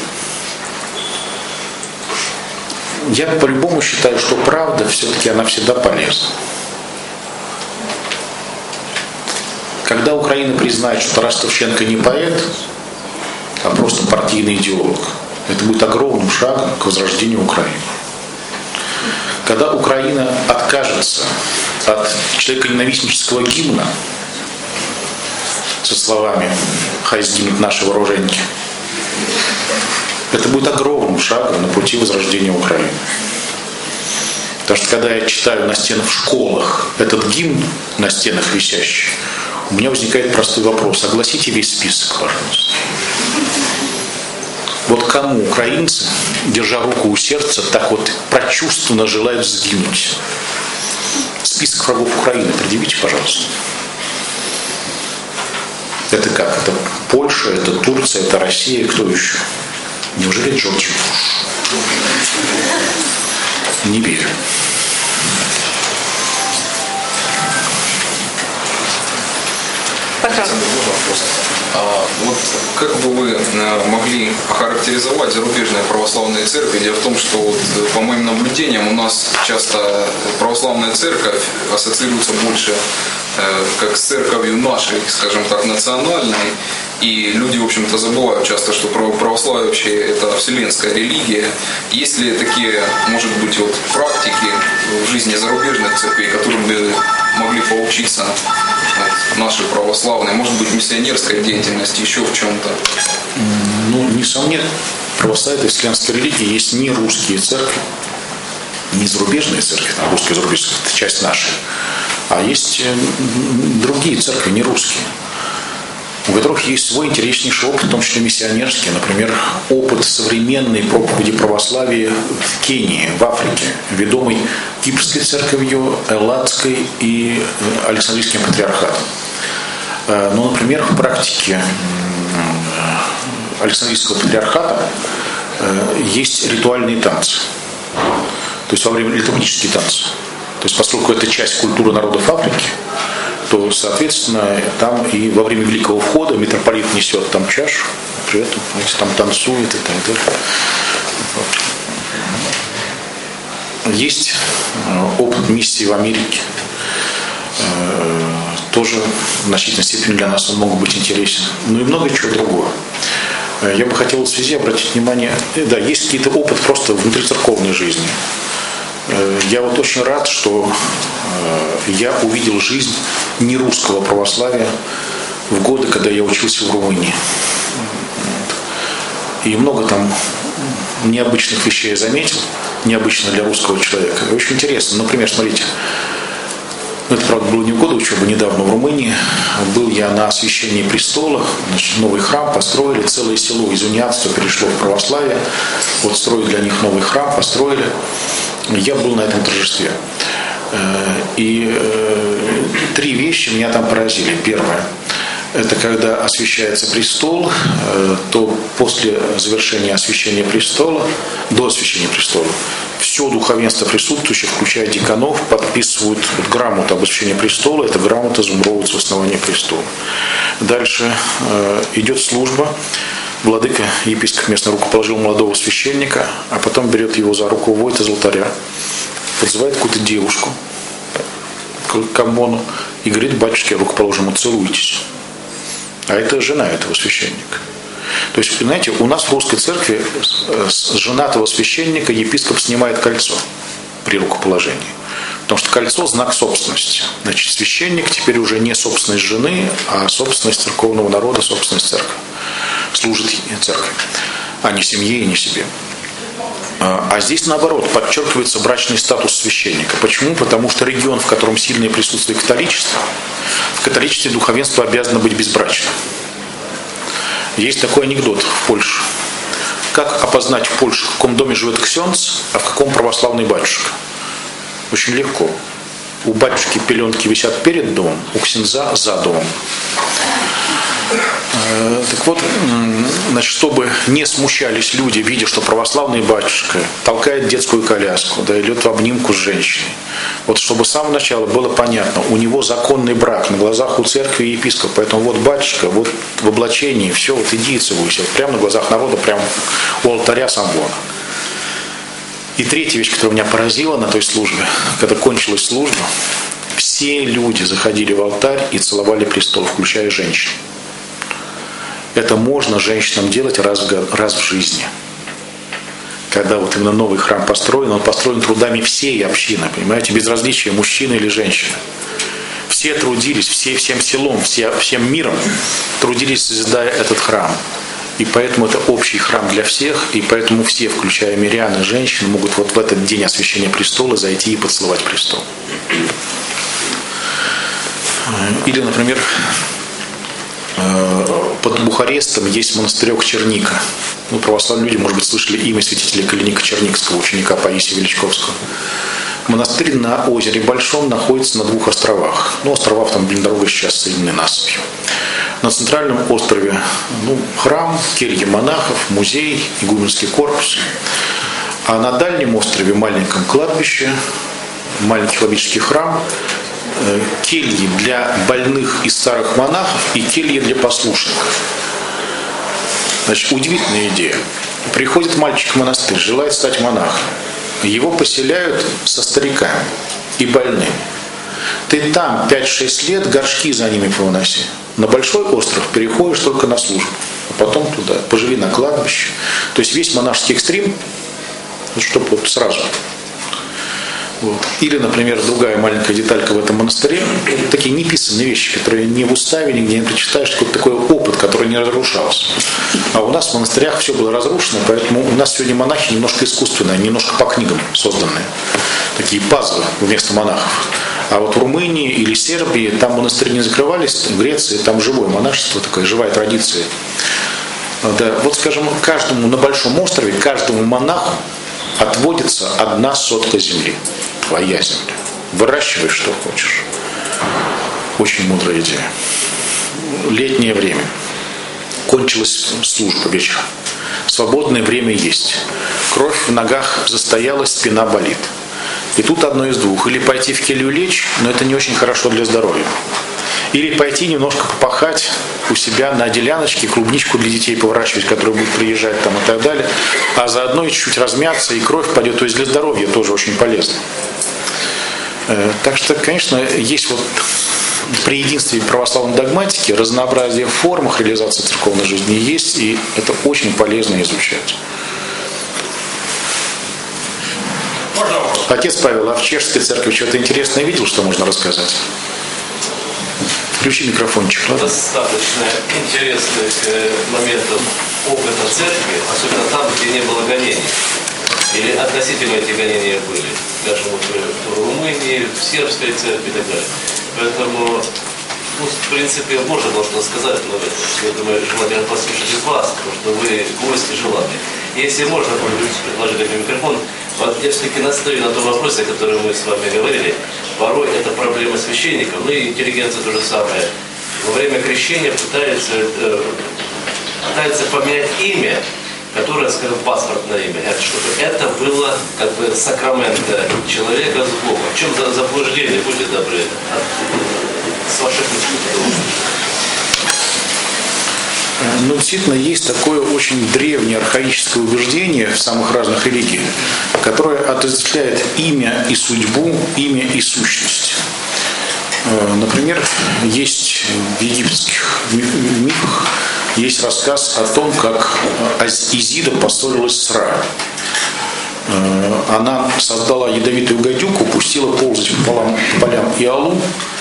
Я по-любому считаю, что правда все-таки она всегда полезна. Когда Украина признает, что Тарас Шевченко не поэт, а просто партийный идеолог, это будет огромным шагом к возрождению Украины. Когда Украина откажется от человеконенавистнического гимна со словами «Хай сгинут наши вооруженики», это будет огромным шагом на пути возрождения Украины. Потому что когда я читаю на стенах в школах этот гимн, на стенах висящий, у меня возникает простой вопрос: огласите весь список, пожалуйста. Вот кому украинцы, держа руку у сердца, так вот прочувствованно желают сгинуть? Список врагов Украины предъявите, пожалуйста. Это как? Это Польша, это Турция, это Россия, кто еще? Неужели Джордж Буш? Не верю. Вот как бы вы могли охарактеризовать зарубежные православные церкви? Дело в том, что вот, по моим наблюдениям у нас часто православная церковь ассоциируется больше как с церковью нашей, скажем так, национальной. И люди, в общем-то, забывают часто, что православие вообще это вселенская религия. Есть ли такие, может быть, вот практики в жизни зарубежных церквей, которым бы могли поучиться вот, наши православные, может быть, миссионерской деятельности, еще в чем-то? Ну, несомненно, православие это вселенская религия, есть не русские церкви, не зарубежные церкви, а русские зарубежные, это часть нашей, а есть другие церкви, не русские, у которых есть свой интереснейший опыт, в том числе миссионерский, например, опыт современной проповеди православия в Кении, в Африке, ведомой Кипрской церковью, Элладской и Александрийским патриархатом. Но, например, в практике Александрийского патриархата есть ритуальные танцы, то есть во время литургические танцы. То есть поскольку это часть культуры народов Африки, то, соответственно, там и во время Великого Входа митрополит несет там чашу, при этом там танцует и так далее. Есть опыт миссии в Америке. Тоже в значительной степени для нас он мог быть интересен. Ну и много чего другого. Я бы хотел в связи обратить внимание, да, есть какие-то опыт просто внутрицерковной жизни. Я вот очень рад, что я увидел жизнь нерусского православия в годы, когда я учился в Румынии. И много там необычных вещей я заметил, необычно для русского человека. И очень интересно. Например, смотрите, это, правда, было не в годы учебы, недавно в Румынии. Был я на освящении престола, значит, новый храм построили, целое село из униатства перешло в православие. Вот строили для них новый храм, построили. Я был на этом торжестве. И три вещи меня там поразили. Первое. Это когда освящается престол, то после завершения освящения престола, до освящения престола, все духовенство присутствующих, включая деканов, подписывают грамоту об освящении престола. Эта грамота замуровывается в основании престола. Дальше идет служба. Владыка, епископ местный, рукоположил молодого священника, а потом берет его за руку, выводит из алтаря, подзывает какую-то девушку к амбону и говорит: батюшке рукоположему, целуйтесь. А это жена этого священника. То есть, понимаете, у нас в русской церкви с женатого священника епископ снимает кольцо при рукоположении. Потому что кольцо – знак собственности. Значит, священник теперь уже не собственность жены, а собственность церковного народа, собственность церкви. Служит церкви, а не семье и не себе. А здесь, наоборот, подчеркивается брачный статус священника. Почему? Потому что регион, в котором сильное присутствие католичества, в католичестве духовенство обязано быть безбрачным. Есть такой анекдот в Польше. Как опознать в Польше, в каком доме живет ксенц, а в каком православный батюшка? Очень легко. У батюшки пеленки висят перед домом, у ксенза за домом. Так вот, значит, чтобы не смущались люди, видя, что православный батюшка толкает детскую коляску, да, идет в обнимку с женщиной. Вот чтобы с самого начала было понятно, у него законный брак на глазах у церкви и епископа. Поэтому вот батюшка, вот в облачении, все, вот иди и целуйся. Прямо на глазах народа, прямо у алтаря самбона. И третья вещь, которая меня поразила на той службе, когда кончилась служба, все люди заходили в алтарь и целовали престол, включая женщин. Это можно женщинам делать раз в жизни. Когда вот именно новый храм построен, он построен трудами всей общины, понимаете, без различия, мужчина или женщина. Все трудились, всем селом, всем миром трудились, созидая этот храм. И поэтому это общий храм для всех, и поэтому все, включая мирян и женщин, могут вот в этот день освящения престола зайти и поцеловать престол. Или, например, под Бухарестом есть монастырек Черника. Ну, православные люди, может быть, слышали имя святителя Калиника Черникского, ученика Паисия Величковского. Монастырь на озере Большом находится на 2 островах. Ну, острова там дорогой сейчас соединены насыпью. На центральном острове храм, келья монахов, музей, игуменский корпус. А на дальнем острове, маленьком кладбище, маленький хлобический храм кельи для больных и старых монахов и кельи для послушников. Значит, удивительная идея. Приходит мальчик в монастырь, желает стать монахом. Его поселяют со стариками и больными. Ты там 5-6 лет горшки за ними повыноси. На большой остров переходишь только на службу. А потом туда, поживи на кладбище. То есть весь монашеский экстрим, чтобы вот сразу. Вот. Или, например, другая маленькая деталька в этом монастыре, такие неписанные вещи, которые не в уставе, нигде не прочитаешь, какой-то такой опыт, который не разрушался. А у нас в монастырях все было разрушено, поэтому у нас сегодня монахи немножко искусственные, немножко по книгам созданные. Такие пазлы вместо монахов. А вот в Румынии или Сербии там монастыри не закрывались, в Греции там живое монашество, такая живая традиция. Да, вот, скажем, каждому на большом острове, каждому монаху отводится 1 сотка земли. Твоя земля. Выращивай, что хочешь. Очень мудрая идея. Летнее время. Кончилась служба вечером. Свободное время есть. Кровь в ногах застоялась, спина болит. И тут одно из двух. Или пойти в келью лечь, но это не очень хорошо для здоровья. Или пойти немножко попахать у себя на деляночке, клубничку для детей поворачивать, которая будет приезжать там и так далее. А заодно и чуть-чуть размяться, и кровь пойдет. То есть для здоровья тоже очень полезно. Так что, конечно, есть вот при единстве православной догматики разнообразие в формах реализации церковной жизни есть, и это очень полезно изучать. Отец Павел, а в чешской церкви что-то интересное видел, что можно рассказать? Включи микрофончик. Достаточно интересных моментов опыта церкви, особенно там, где не было гонений. Или относительно эти гонения были. Даже вот в Румынии, в сербской церкви и так далее. Поэтому, ну, в принципе, можно что сказать, но я думаю, желательно послушать из вас, потому что вы гости желанные. Если можно, предложить этот микрофон, вот я все-таки настаю на том вопросе, о котором мы с вами говорили. Порой это проблема священников, ну и интеллигенция то же самое. Во время крещения пытается поменять имя, которое, скажем, паспортное имя, чтобы это было как бы сакрамент человека с Богом. В чем заблуждение, будьте добры, с ваших мыслей? Ну, действительно, есть такое очень древнее архаическое убеждение в самых разных религиях, которое отождествляет имя и судьбу, имя и сущность. Например, есть в египетских мифах есть рассказ о том, как Изида поссорилась с Ра. Она создала ядовитую гадюку, пустила ползать по полям Иалу,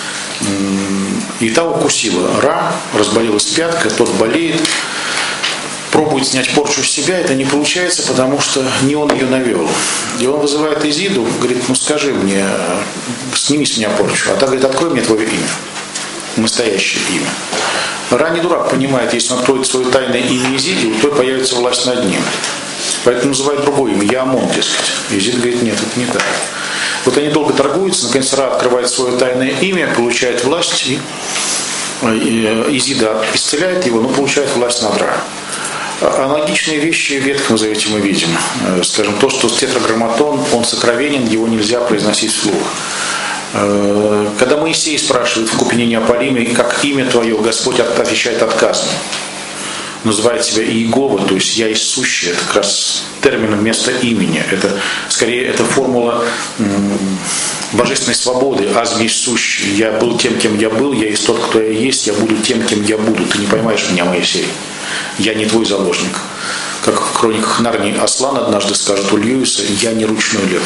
и та укусила Ра, разболелась пятка, тот болеет, пробует снять порчу с себя, это не получается, потому что не он ее навел. И он вызывает Изиду, говорит, ну скажи мне, сними с меня порчу. А та говорит, открой мне твое имя, настоящее имя. Ра не дурак, понимает, если он откроет свое тайное имя Изиде, то появится власть над ним. Поэтому называет другое имя, Яамон, дескать. Изида говорит, нет, это не так. Вот они долго торгуются, наконец Ра открывает свое тайное имя, получает власть, и Изида исцеляет его, но получает власть над Ра. Аналогичные вещи в Ветхом Завете мы видим. Скажем, то, что тетраграмматон, он сокровенен, его нельзя произносить вслух. Когда Моисей спрашивает в купине Неаполиме, как имя твое, Господь отвечает отказом. Называет себя Иегова, то есть я есть сущий, это как раз термин вместо имени. Это скорее это формула божественной свободы, аз есть сущий. Я был тем, кем я был, я есть тот, кто я есть, я буду тем, кем я буду. Ты не поймаешь меня, Моисей. Я не твой заложник. Как в хрониках Нарнии Аслан однажды скажет у Льюиса, я не ручной лев.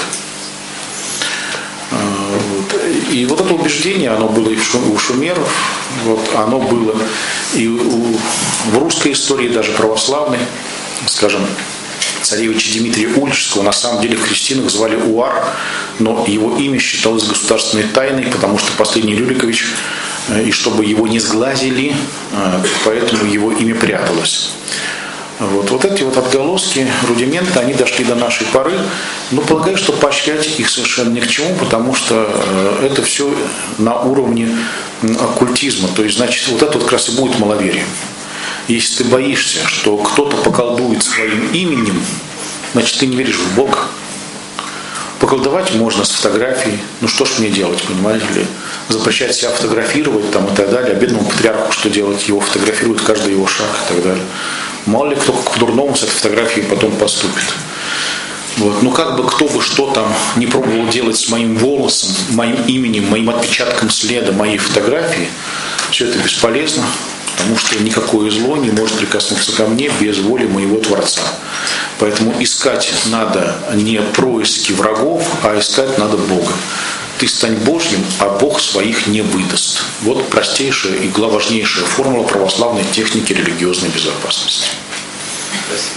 И вот это убеждение, оно было и у шумеров, вот, оно было и в русской истории, даже православной, скажем, царевича Дмитрия Ульчского, на самом деле в крестинах звали Уар, но его имя считалось государственной тайной, потому что последний Рюрикович, и чтобы его не сглазили, поэтому его имя пряталось. Вот эти вот отголоски, рудименты, они дошли до нашей поры, но полагаю, что поощрять их совершенно ни к чему, потому что это все на уровне оккультизма, то есть, значит, вот это вот как раз и будет маловерие. Если ты боишься, что кто-то поколдует своим именем, значит, ты не веришь в Бога. Поколдовать можно с фотографией. Ну что ж мне делать, понимаете ли? Запрещать себя фотографировать там, и так далее. А бедному патриарху что делать? Его фотографируют каждый его шаг и так далее. Мало ли кто к дурному с этой фотографией потом поступит. Вот. Ну как бы кто бы что там не пробовал делать с моим волосом, моим именем, моим отпечатком следа, моей фотографии, все это бесполезно, потому что никакое зло не может прикоснуться ко мне без воли моего Творца. Поэтому искать надо не происки врагов, а искать надо Бога. Ты стань Божьим, а Бог своих не выдаст. Вот простейшая и важнейшая формула православной техники религиозной безопасности. Спасибо.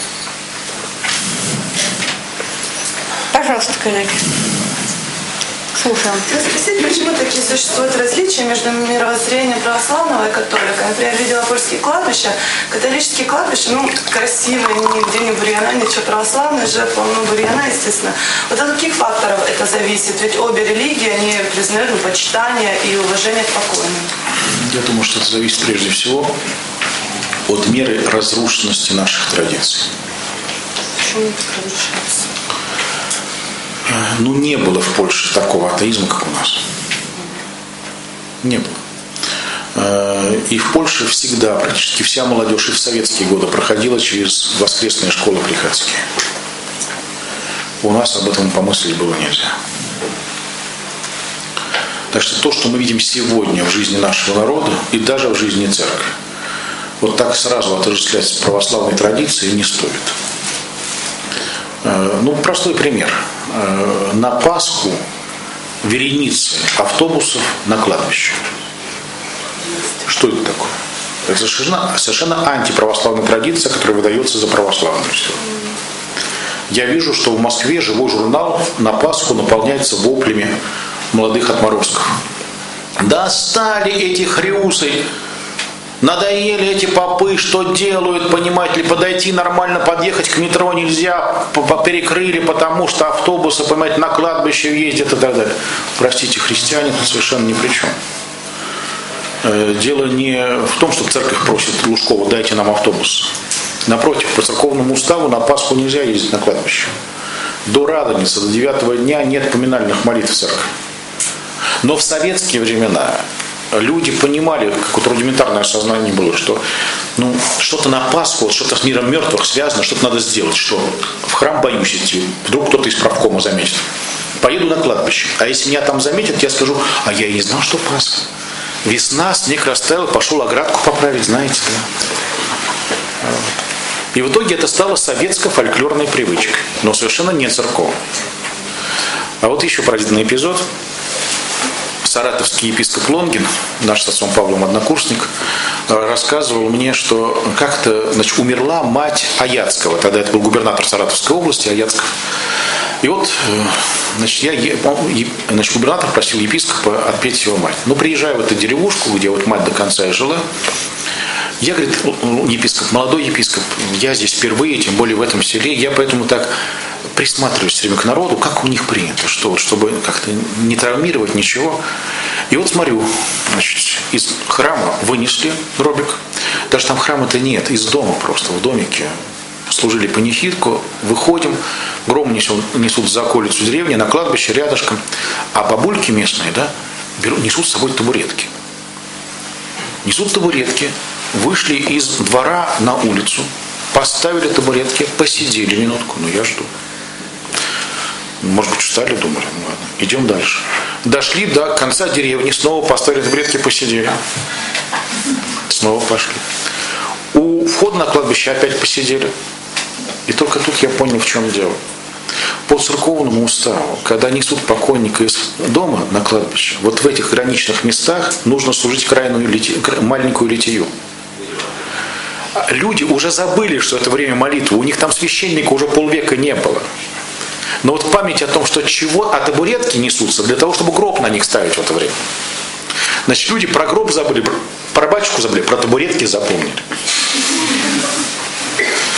Пожалуйста, коллеги. Слушаем. Спросите, почему такие существуют различия между мировоззрением православного и католика? Например, я видела польские кладбища. Католические кладбища, красивые, нигде не бурьяна, ничего. Православные же полно бурьяна, естественно. Вот от каких факторов это зависит? Ведь обе религии, они признают почитание и уважение к покойным. Я думаю, что это зависит прежде всего от меры разрушенности наших традиций. Почему они так разрушаются? Не было в Польше такого атеизма, как у нас. Не было. И в Польше всегда, практически вся молодежь и в советские годы проходила через воскресные школы приходские. У нас об этом помыслить было нельзя. Так что то, что мы видим сегодня в жизни нашего народа и даже в жизни церкви, вот так сразу отождествлять с православной традицией не стоит. Простой пример. На Пасху вереницы автобусов на кладбище. Что это такое? Это совершенно антиправославная традиция, которая выдается за православную. Я вижу, что в Москве живой журнал на Пасху наполняется воплями молодых отморозков. Достали эти хрюсы! Надоели эти попы, что делают, понимаете ли, подойти нормально, подъехать к метро нельзя, перекрыли, потому что автобусы, понимаете, на кладбище ездят и так далее. Простите, христиане тут совершенно ни при чем. Дело не в том, что церковь просит Лужкова, дайте нам автобус. Напротив, по церковному уставу на Пасху нельзя ездить на кладбище. До Радоницы, до 9-го дня нет поминальных молитв в церкви. Но в советские времена люди понимали, какое-то рудиментарное сознание было, что что-то на Пасху, что-то с миром мертвых связано, что-то надо сделать, что в храм боюсь идти, вдруг кто-то из правкома заметит. Поеду на кладбище, а если меня там заметят, я скажу, а я и не знал, что Пасха. Весна, снег растаял, пошел оградку поправить, знаете, да. И в итоге это стало советско-фольклорной привычкой, но совершенно не церковной. А вот еще поразительный эпизод. Саратовский епископ Лонгин, наш с отцом Павлом однокурсник, рассказывал мне, что как-то умерла мать Аяцкого. Тогда это был губернатор Саратовской области, Аяцков. И вот губернатор просил епископа отпеть его мать. Приезжаю в эту деревушку, где вот мать до конца и жила. Я, говорит, епископ, молодой епископ, я здесь впервые, тем более в этом селе, я поэтому так присматриваюсь все время к народу, как у них принято, чтобы как-то не травмировать ничего. И вот смотрю, из храма вынесли гробик, даже там храма-то нет, из дома просто, в домике служили панихидку, выходим, гроб несут за околицу деревни, на кладбище рядышком, а бабульки местные, несут с собой табуретки. Несут табуретки, вышли из двора на улицу, поставили табуретки, посидели минутку, я жду. Может быть, устали, думали, ладно, идем дальше. Дошли до конца деревни, снова поставили табуретки, посидели. Снова пошли. У входа на кладбище опять посидели. И только тут я понял, в чем дело. По церковному уставу, когда несут покойника из дома на кладбище, вот в этих граничных местах нужно служить маленькую литию. Люди уже забыли, что это время молитвы. У них там священника уже полвека не было. Но вот память о том, что табуретки несутся для того, чтобы гроб на них ставить в это время. Значит, люди про гроб забыли, про батюшку забыли, про табуретки запомнили.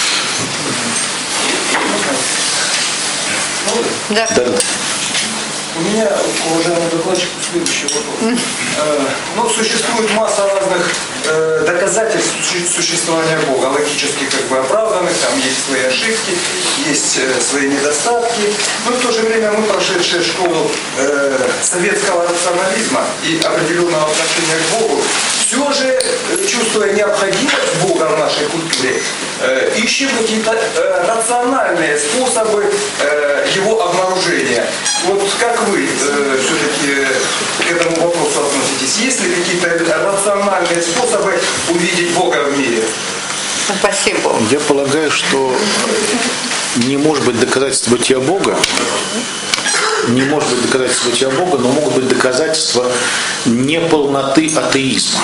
Да. У меня, уважаемый докладчик, следующий вопрос. Ну, существует масса разных доказательств существования Бога, логически оправданных, там есть свои ошибки, есть свои недостатки. Но в то же время мы, прошедшие школу советского рационализма и определенного отношения к Богу, все же, чувствуя необходимость Бога в нашей культуре, ищем какие-то рациональные способы его обнаружения. Вот как вы все-таки к этому вопросу относитесь? Есть ли какие-то рациональные способы увидеть Бога в мире? Спасибо. Я полагаю, что не может быть доказательств бытия Бога, но могут быть доказательства неполноты атеизма.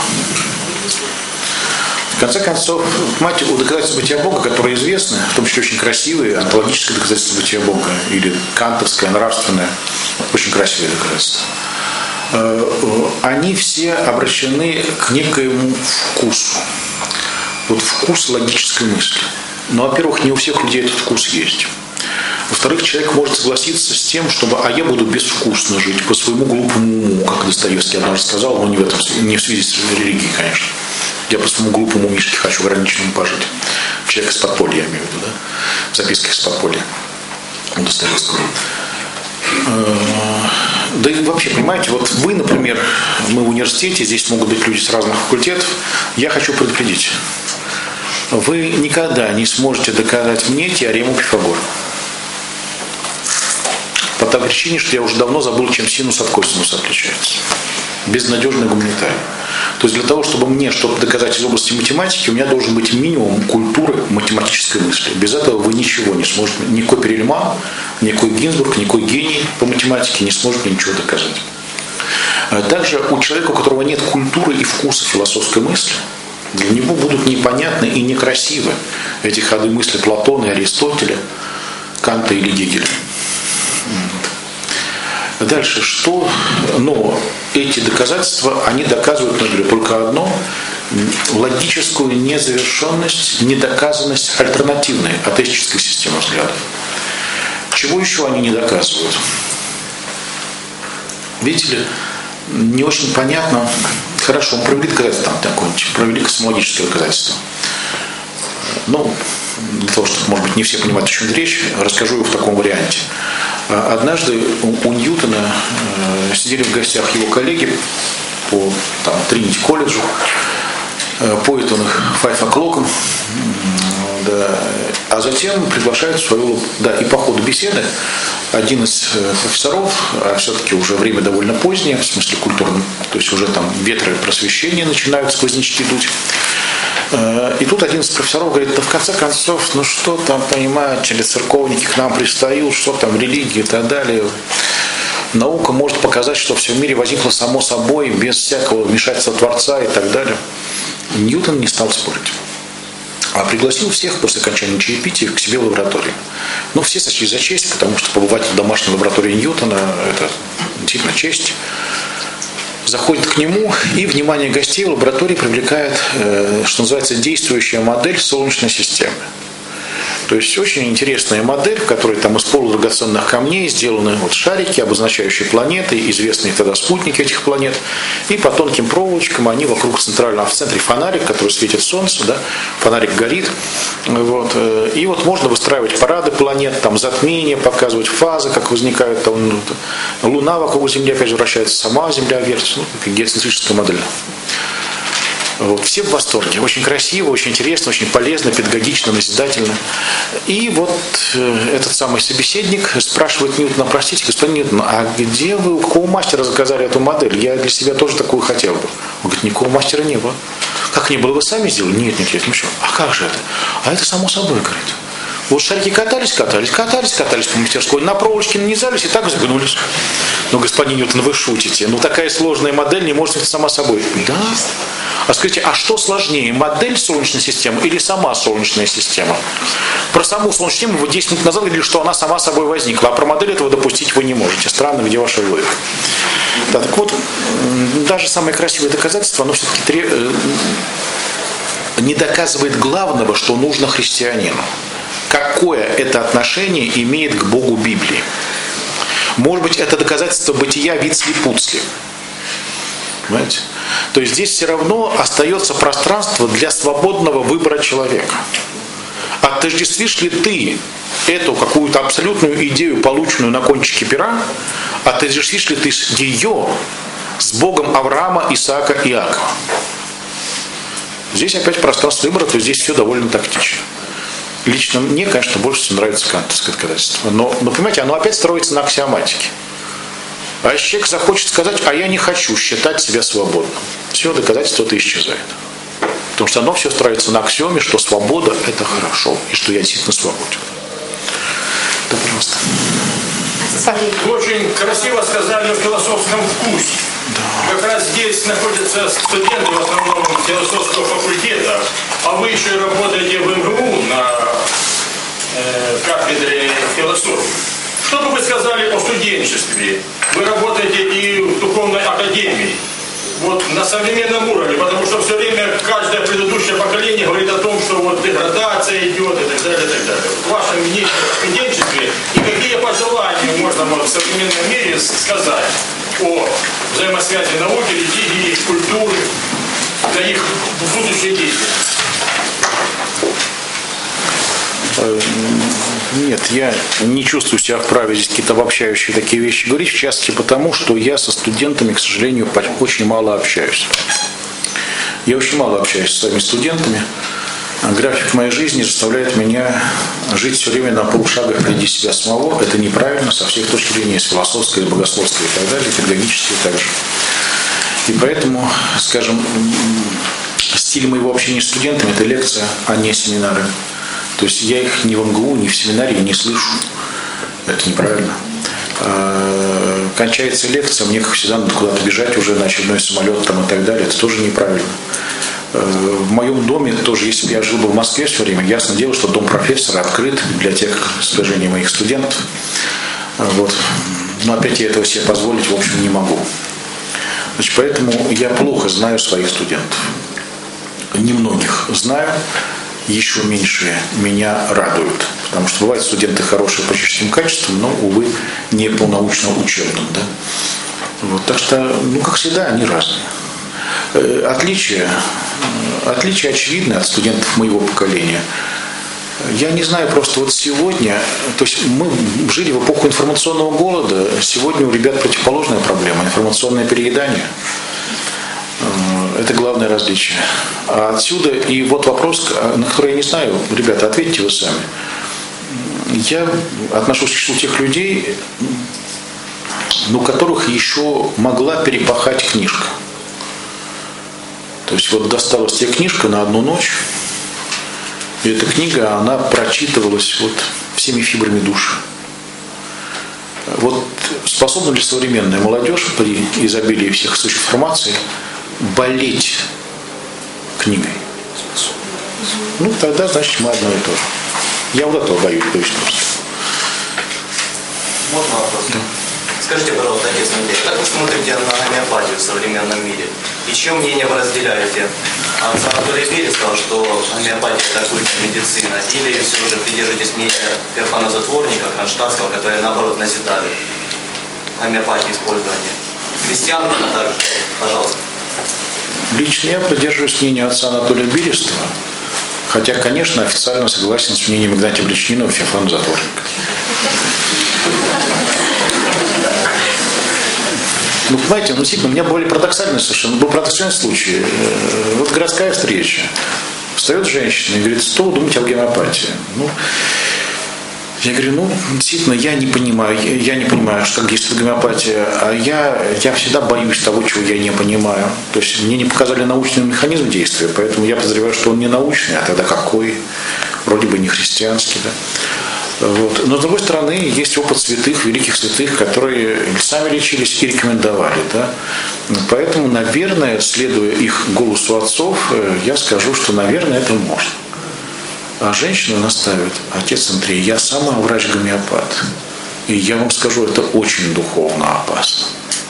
В конце концов, понимаете, у доказательств бытия Бога, которые известны, в том числе очень красивые, онтологическое доказательство бытия Бога, или кантовское, нравственное, очень красивые доказательства, они все обращены к некоему вкусу. Вот вкус логической мысли. Но, во-первых, не у всех людей этот вкус есть. Во-вторых, человек может согласиться с тем, чтобы, я буду безвкусно жить по своему глупому уму, как Достоевский однажды сказал, но не в связи с религией, конечно. Я по своему глупому мишке хочу ограниченному пожить. Человек из подполья, я имею в виду, да? В записках из подполья у Достоевского. Да и вообще, понимаете, вот вы, например, мы в университете, здесь могут быть люди с разных факультетов, я хочу предупредить. Вы никогда не сможете доказать мне теорему Пифагора. По той причине, что я уже давно забыл, чем синус от косинуса отличается. Безнадежный гуманитарий. То есть для того, чтобы мне что-то доказать из области математики, у меня должен быть минимум культуры математической мысли. Без этого вы ничего не сможете. Никакой Перельман, никакой Гинзбург, никакой гений по математике не сможет мне ничего доказать. Также у человека, у которого нет культуры и вкуса философской мысли, для него будут непонятны и некрасивы эти ходы мысли Платона и Аристотеля, Канта или Гегеля. Дальше, что? Но эти доказательства, они доказывают, например, только одно: логическую незавершенность, недоказанность альтернативной атеистической системы взглядов. Чего еще они не доказывают? Видите ли, не очень понятно. Хорошо, мы провели доказательство, там такое-нибудь, провели космологическое доказательство. Ну, для того, чтобы, может быть, не все понимают, о чем речь, расскажу его в таком варианте. Однажды у Ньютона сидели в гостях его коллеги по Тринити колледжу, поет он их «Five O'Clock», да, а затем приглашают в свою, и по ходу беседы один из профессоров, а все-таки уже время довольно позднее, в смысле культурном, то есть уже там ветры просвещения начинают, сквознячки дуть. И тут один из профессоров говорит: да в конце концов, ну что там, понимаете ли, церковники к нам пристают, что там религия и так далее. Наука может показать, что все в мире возникло само собой, без всякого вмешательства Творца и так далее. Ньютон не стал спорить, а пригласил всех после окончания чаепития к себе в лабораторию. Ну, все сочли за честь, потому что побывать в домашней лаборатории Ньютона – это действительно честь. Заходит к нему, и внимание гостей в лаборатории привлекает, что называется, действующая модель Солнечной системы. То есть очень интересная модель, в которой там из полудрагоценных камней сделаны шарики, обозначающие планеты, известные тогда спутники этих планет. И по тонким проволочкам они вокруг центрального, в центре фонарик, который светит солнце, да, фонарик горит. Вот. И вот можно выстраивать парады планет, там затмения, показывать фазы, как возникают. Там, Луна вокруг Земли опять же вращается, сама Земля вертится. Ну, геоцентрическая модель. Вот. Все в восторге. Очень красиво, очень интересно, очень полезно, педагогично, назидательно. И вот этот самый собеседник спрашивает Ньютона: простите, господин Ньютон, а где вы, у какого мастера заказали эту модель? Я для себя тоже такую хотел бы. Он говорит: никакого мастера не было. Как не было, вы сами сделали? Нет, ну что? А как же это? А это само собой, говорит. Вот шарики катались по мастерской, на проволочке нанизались и так загнулись. Ну, господин Ньютон, вы шутите. Ну, такая сложная модель не может быть сама собой. Да. А скажите, а что сложнее, модель Солнечной системы или сама Солнечная система? Про саму Солнечную систему вы 10 минут назад говорили, что она сама собой возникла, а про модель этого допустить вы не можете. Странно, где ваша логика? Да, так вот, даже самое красивое доказательство, оно все-таки не доказывает главного, что нужно христианину. Какое это отношение имеет к Богу Библии? Может быть, это доказательство бытия вицлипутсли. Понимаете? То есть здесь все равно остается пространство для свободного выбора человека. Отождествишь ли ты эту какую-то абсолютную идею, полученную на кончике пера, отождествишь ли ты ее с Богом Авраама, Исаака и Иакова? Здесь опять пространство выбора, то здесь все довольно тактично. Лично мне, конечно, больше всего нравится кантовское доказательство. Но понимаете, оно опять строится на аксиоматике. А если человек захочет сказать, а я не хочу считать себя свободным, все, доказательство это исчезает. Потому что оно все строится на аксиоме, что свобода это хорошо, и что я действительно свободен. Да, пожалуйста. Вы очень красиво сказали о философском вкусе. Да. Как раз здесь находятся студенты в основном философского факультета, а вы еще и работаете в МГУ на кафедре философии. Что бы вы сказали о студенчестве? Вы работаете и в духовной академии. Вот на современном уровне, потому что все время каждое предыдущее поколение говорит о том, что вот деградация идет и так далее, и так далее. Ваше мнение о студенчестве и какие пожелания можно в современном мире сказать о взаимосвязи науки, религии, культуры для их будущей деятельности? Нет, я не чувствую себя вправе здесь какие-то обобщающие такие вещи говорить, в частности потому, что я со студентами, к сожалению, очень мало общаюсь. Я очень мало общаюсь с своими студентами. График моей жизни заставляет меня жить все время на полушага впереди себя самого. Это неправильно со всех точек зрения, с философской, богословской и так далее, педагогической также. И поэтому, скажем, стиль моего общения с студентами – это лекция, а не семинары. То есть я их ни в МГУ, ни в семинаре не слышу. Это неправильно. Кончается лекция, мне, как всегда, надо куда-то бежать уже на очередной самолет там, и так далее. Это тоже неправильно. В моем доме тоже, если бы я жил бы в Москве все время, ясно дело, что дом профессора открыт, библиотека сбережения моих студентов. Вот. Но опять я этого себе позволить, в общем, не могу. Значит, поэтому я плохо знаю своих студентов. Немногих знаю. Еще меньше меня радуют. Потому что бывают студенты хорошие по чистым качествам, но, увы, не по научно-учебным. Да? Вот, так что, как всегда, они разные. Отличие очевидно от студентов моего поколения. Я не знаю, просто вот сегодня, то есть мы жили в эпоху информационного голода, сегодня у ребят противоположная проблема, информационное переедание. Это главное различие. А отсюда и вот вопрос, на который я не знаю, ребята, ответьте вы сами. Я отношусь к числу тех людей, у которых еще могла перепахать книжка. То есть вот досталась тебе книжка на одну ночь, и эта книга, она прочитывалась вот всеми фибрами души. Вот способна ли современная молодежь при изобилии всех источников информации болеть книгой? Тогда, значит, мы одно и то же. Я вот этого боюсь просто. Можно вопрос? Да. Скажите, пожалуйста, отец Андрей, как вы смотрите на гомеопатию в современном мире? И чье мнение вы разделяете? Отца Анатолия Берия сказал, что гомеопатия – это высшая медицина, или все же придержитесь мнения Феофана Затворника, Кронштадтского, которые, наоборот, назидали гомеопатии использования? Христиан также, пожалуйста. Лично я придерживаюсь мнения отца Анатолия Берестова, хотя, конечно, официально согласен с мнением Игнатия Бричинина и Феофана Затворника. Понимаете, действительно, у меня были парадоксальные совершенно, был парадоксальный случай. Вот городская встреча. Встает женщина и говорит, что вы думаете о гомеопатии? Я говорю, действительно, я не понимаю, как действует гомеопатия, а я всегда боюсь того, чего я не понимаю. То есть мне не показали научный механизм действия, поэтому я подозреваю, что он не научный, а тогда какой? Вроде бы не христианский, да? Вот. Но с другой стороны, есть опыт святых, великих святых, которые сами лечились и рекомендовали. Да? Поэтому, наверное, следуя их голосу отцов, я скажу, что, наверное, это можно. А женщина наставит, отец Андрей, я сама врач-гомеопат. И я вам скажу, это очень духовно опасно.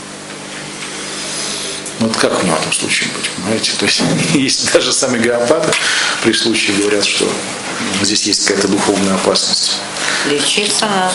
Вот как мне в этом случае быть, понимаете? То есть, есть даже сами гомеопаты при случае говорят, что здесь есть какая-то духовная опасность. Лечиться надо.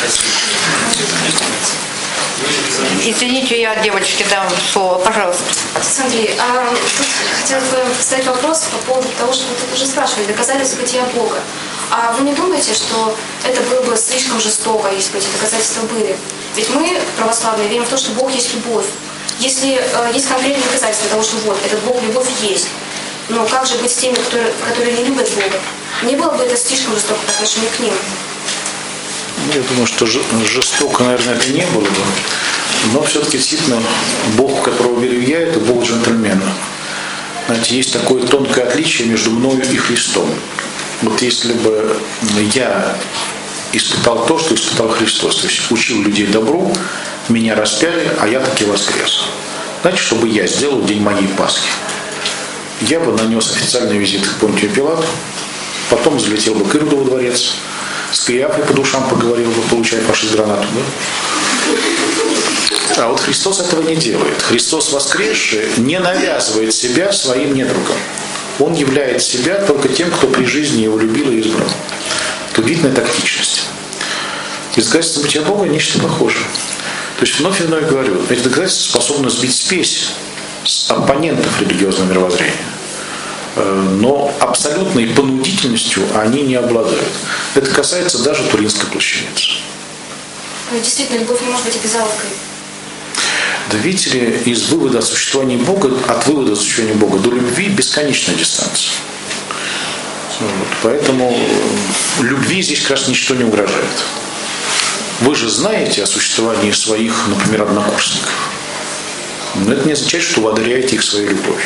Извините, я девочке дам слово, пожалуйста. Андрей, тут хотела бы задать вопрос по поводу того, что вы уже спрашивали, доказательства бытия Бога. А вы не думаете, что это было бы слишком жестоко, если бы эти доказательства были? Ведь мы, православные, верим в то, что Бог есть любовь. Если есть конкретные доказательства того, что вот, этот Бог любовь есть, но как же быть с теми, которые не любят Бога? Не было бы это слишком жестоко по отношению к ним? Я думаю, что жестоко, наверное, это не было бы. Но все-таки действительно Бог, в которого верю я, это Бог джентльмена. Знаете, есть такое тонкое отличие между мною и Христом. Вот если бы я испытал то, что испытал Христос, то есть учил людей добру, меня распяли, а я таки воскрес. Знаете, что бы я сделал в день моей Пасхи? Я бы нанес официальный визит к Понтию Пилату, потом залетел бы к Ироду во дворец, с Каиафой по душам поговорил бы, получая фашист-гранату. Да? А вот Христос этого не делает. Христос воскресший не навязывает себя своим недругам. Он являет себя только тем, кто при жизни его любил и избрал. Это удивительная тактичность. И доказательства бытия Бога нечто похожее. То есть вновь и вновь говорю, эти доказательства способны сбить спесь с оппонентов религиозного мировоззрения. Но абсолютной понудительностью они не обладают. Это касается даже Туринской плащаницы. Действительно, любовь не может быть обязаловкой. Да видите ли, из вывода о существовании Бога, от вывода о существовании Бога до любви бесконечная дистанция. Вот. Поэтому любви здесь как раз ничто не угрожает. Вы же знаете о существовании своих, например, однокурсников. Но это не означает, что вы одаряете их своей любовью.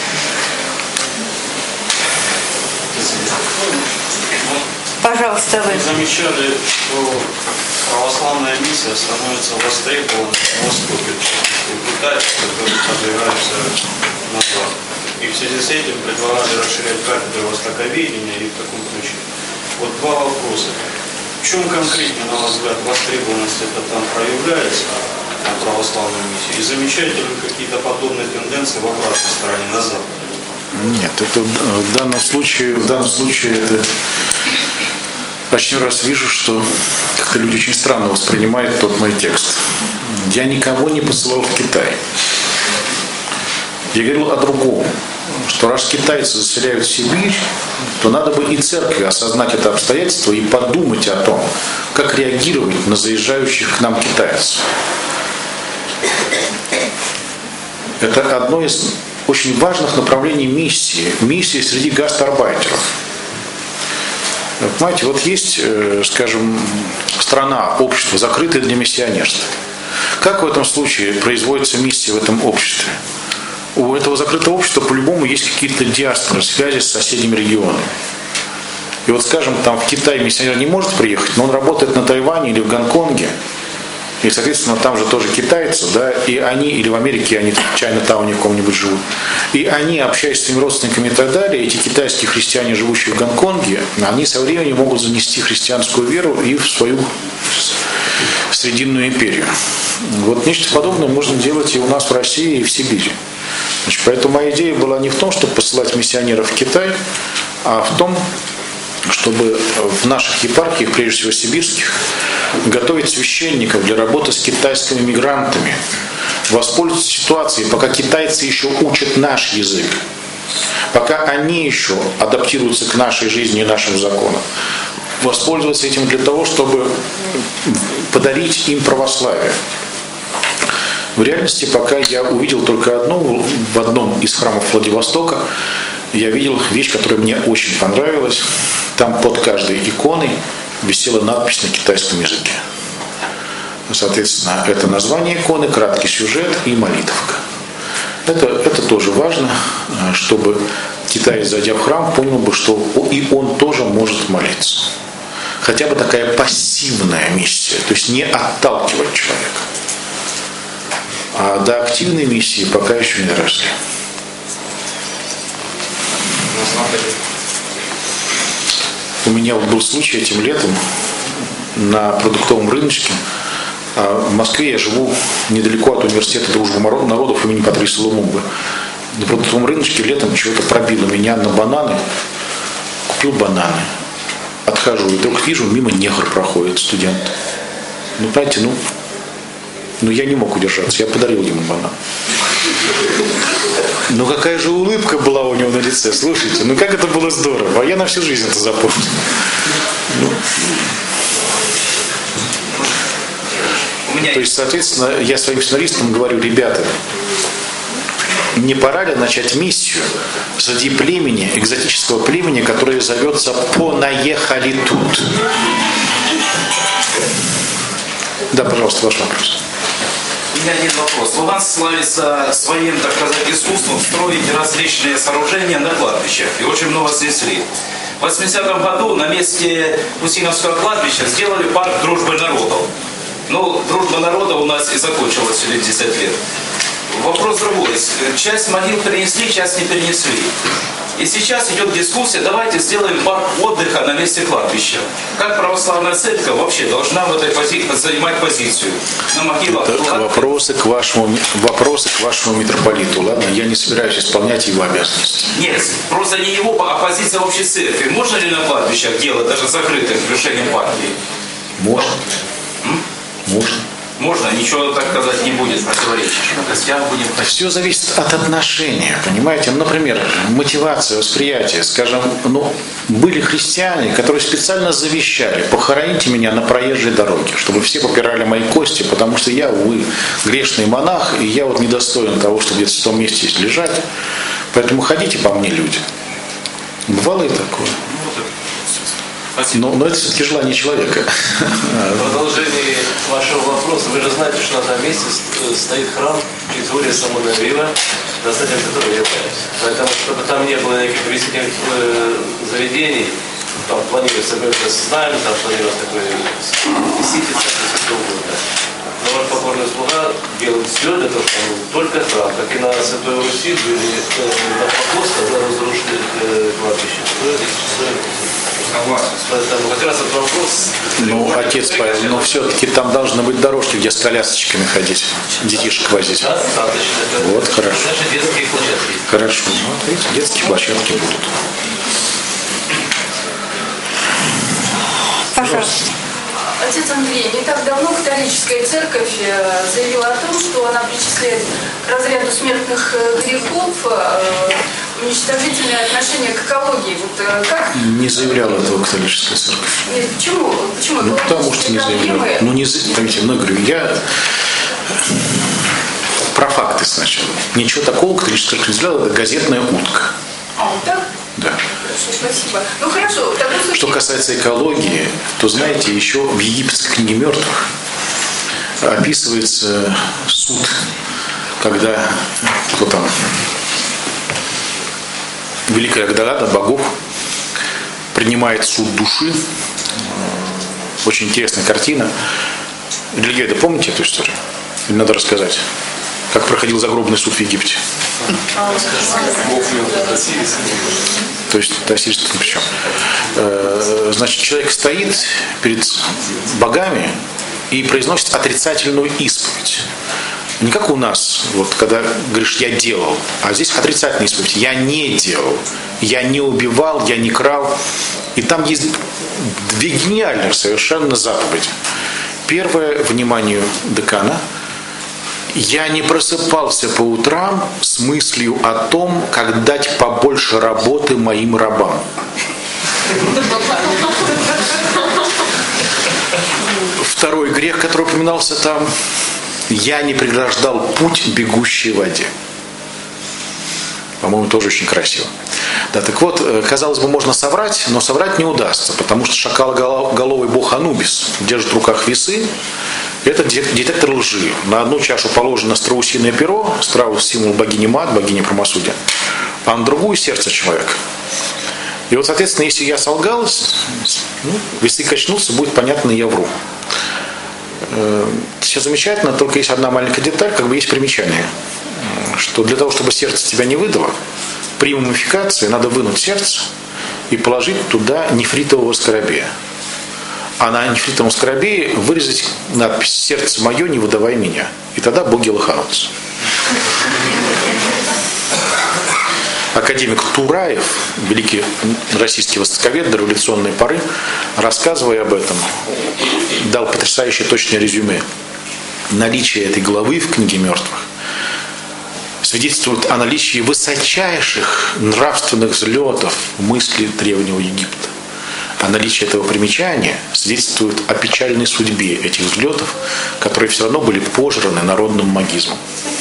Пожалуйста, вы. Мы замечали, что православная миссия становится востребованной на Востоке. У китайцев, которые продвигаются назад. И в связи с этим предлагали расширять кафедры востоковедения и в таком ключе. Вот два вопроса. В чем конкретнее, на ваш взгляд, востребованность это там проявляется на православной миссии? И замечаете ли какие-то подобные тенденции в обратной стороне, на Западе? Нет, это в данном случае это очередной раз вижу, что как-то люди очень странно воспринимают тот мой текст. Я никого не посылал в Китай. Я говорил о другом, что раз китайцы заселяют Сибирь, то надо бы и церкви осознать это обстоятельство и подумать о том, как реагировать на заезжающих к нам китайцев. Это одно из очень важных направлений миссии среди гастарбайтеров. Понимаете, вот есть, скажем, страна, общество, закрытое для миссионерства. Как в этом случае производится миссия в этом обществе? У этого закрытого общества по-любому есть какие-то диаспоры, связи с соседними регионами. И вот, скажем, там в Китай миссионер не может приехать, но он работает на Тайване или в Гонконге, и, соответственно, там же тоже китайцы, да, и они, или в Америке, они в Чайна-тауне каком-нибудь живут, и они, общаясь с своими родственниками и так далее, эти китайские христиане, живущие в Гонконге, они со временем могут занести христианскую веру и в свою Срединную империю. Вот нечто подобное можно делать и у нас в России, и в Сибири. Значит, поэтому моя идея была не в том, чтобы посылать миссионеров в Китай, а в том, чтобы в наших епархиях, прежде всего сибирских, готовить священников для работы с китайскими мигрантами, воспользоваться ситуацией, пока китайцы еще учат наш язык, пока они еще адаптируются к нашей жизни и нашим законам, воспользоваться этим для того, чтобы подарить им православие. В реальности пока я увидел только одно, в одном из храмов Владивостока, я видел вещь, которая мне очень понравилась. Там под каждой иконой висела надпись на китайском языке. Соответственно, это название иконы, краткий сюжет и молитвка. Это тоже важно, чтобы китаец, зайдя в храм, понял бы, что и он тоже может молиться. Хотя бы такая пассивная миссия, то есть не отталкивать человека. А до активной миссии пока еще не доросли. У меня вот был случай этим летом на продуктовом рыночке. В Москве я живу недалеко от университета дружбы народов имени Патриса Лумумбы. На продуктовом рыночке летом чего-то пробило меня на бананы. Купил бананы. отхожу, и вдруг вижу, мимо негр проходит, студент. Ну, понимаете, я не мог удержаться, я подарил ему банан. Ну, какая же улыбка была у него на лице, слушайте, как это было здорово, а я на всю жизнь это запомнил. То есть, соответственно, я своим сценаристам говорю: ребята, не пора ли начать миссию среди племени, экзотического племени, которое зовется «Понаехали тут»? Да, пожалуйста, ваш вопрос. У меня один вопрос. Луганск славится своим, так сказать, искусством строить различные сооружения на кладбищах. И очень много снесли. В 80-м году на месте Гусиновского кладбища сделали парк дружбы народов. Дружба народов у нас и закончилась через 10 лет. Вопрос другой. Часть могил перенесли, часть не перенесли. И сейчас идет дискуссия, давайте сделаем парк отдыха на месте кладбища. Как православная церковь вообще должна в этой занимать позицию на могилах? Это вопросы к вашему митрополиту, ладно? Я не собираюсь исполнять его обязанности. Нет, просто не его, а позиция общей церкви. Можно ли на кладбищах делать даже закрытым решением партии? Можно. Можно. Можно, ничего, так сказать, не будет противоречить. Все зависит от отношения, понимаете? Например, мотивация, восприятие. Скажем, были христиане, которые специально завещали: похороните меня на проезжей дороге, чтобы все попирали мои кости, потому что я, увы, грешный монах, и я недостоин того, чтобы где-то в том месте лежать. Поэтому ходите по мне, люди. Бывало и такое. Но это все-таки желание человека. В продолжении вашего вопроса, вы же знаете, что на этом месте стоит храм Григория Самонавила, настоятель которого я являюсь. Поэтому, чтобы там не было никаких туристических заведений, там планируется, мы это знаем, там планируется такой сити, все угодно. Но ваш покорный слуга делает все для того, чтобы только храм, как и на Святой Руси были на покос, когда разрушили кладбище. Поэтому как раз этот вопрос... Отец Павел, все-таки там должны быть дорожки, где с колясочками ходить, детишек возить. Вот, хорошо. Даже детские площадки. Хорошо. Видите, детские площадки будут. Пожалуйста. Отец Андрей, не так давно католическая церковь заявила о том, что она причисляет к разряду смертных грехов уничтожительное отношение к экологии. Как... Не заявляла этого католическая церковь. Нет, почему? Потому что не заявляла. Знаете, говорю, я про факты сначала. Ничего такого католическая церковь не сделала, это газетная утка. Так? Да. Спасибо. Хорошо. Что касается экологии, то знаете, еще в египетской книге мертвых описывается суд, когда Великая Агдалада, богов, принимает суд души. Очень интересная картина. Религия, помните эту историю? Или надо рассказать? Как проходил загробный суд в Египте? То есть Осирис ни при чем. Значит, человек стоит перед богами и произносит отрицательную исповедь. Не как у нас, когда говоришь «я делал», а здесь отрицательная исповедь. Я не делал, я не убивал, я не крал. И там есть две гениальных совершенно заповеди. Первое, вниманию декана. Я не просыпался по утрам с мыслью о том, как дать побольше работы моим рабам. Второй грех, который упоминался там: я не преграждал путь бегущей воде. По-моему, тоже очень красиво. Да, так вот, казалось бы, можно соврать, но соврать не удастся, потому что шакалоголовый бог Анубис держит в руках весы. Это детектор лжи. На одну чашу положено страусиное перо, страус — символ богини Мат, богини правосудия, а на другую — сердце человека. И соответственно, если я солгал, весы качнутся, будет понятно, я вру. Все замечательно, только есть одна маленькая деталь, есть примечание, что для того, чтобы сердце тебя не выдало, при мумификации надо вынуть сердце и положить туда нефритового скоробея. А на нефритовом скоробее вырезать надпись «Сердце мое, не выдавай меня». И тогда боги лоханутся. Академик Тураев, великий российский востоковед до революционной поры, рассказывая об этом, дал потрясающее точное резюме. Наличие этой главы в книге мертвых свидетельствует о наличии высочайших нравственных взлетов мысли Древнего Египта. А наличие этого примечания свидетельствует о печальной судьбе этих взлетов, которые все равно были пожраны народным магизмом.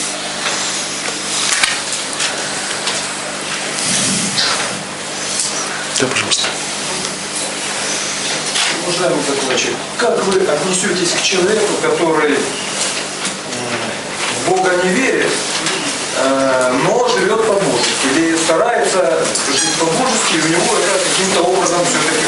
Да, пожалуйста. Уважаемый докладчик, как вы отнесетесь к человеку, который в Бога не верит, но живет по-божески, или старается жить по-божески, и у него это каким-то образом все-таки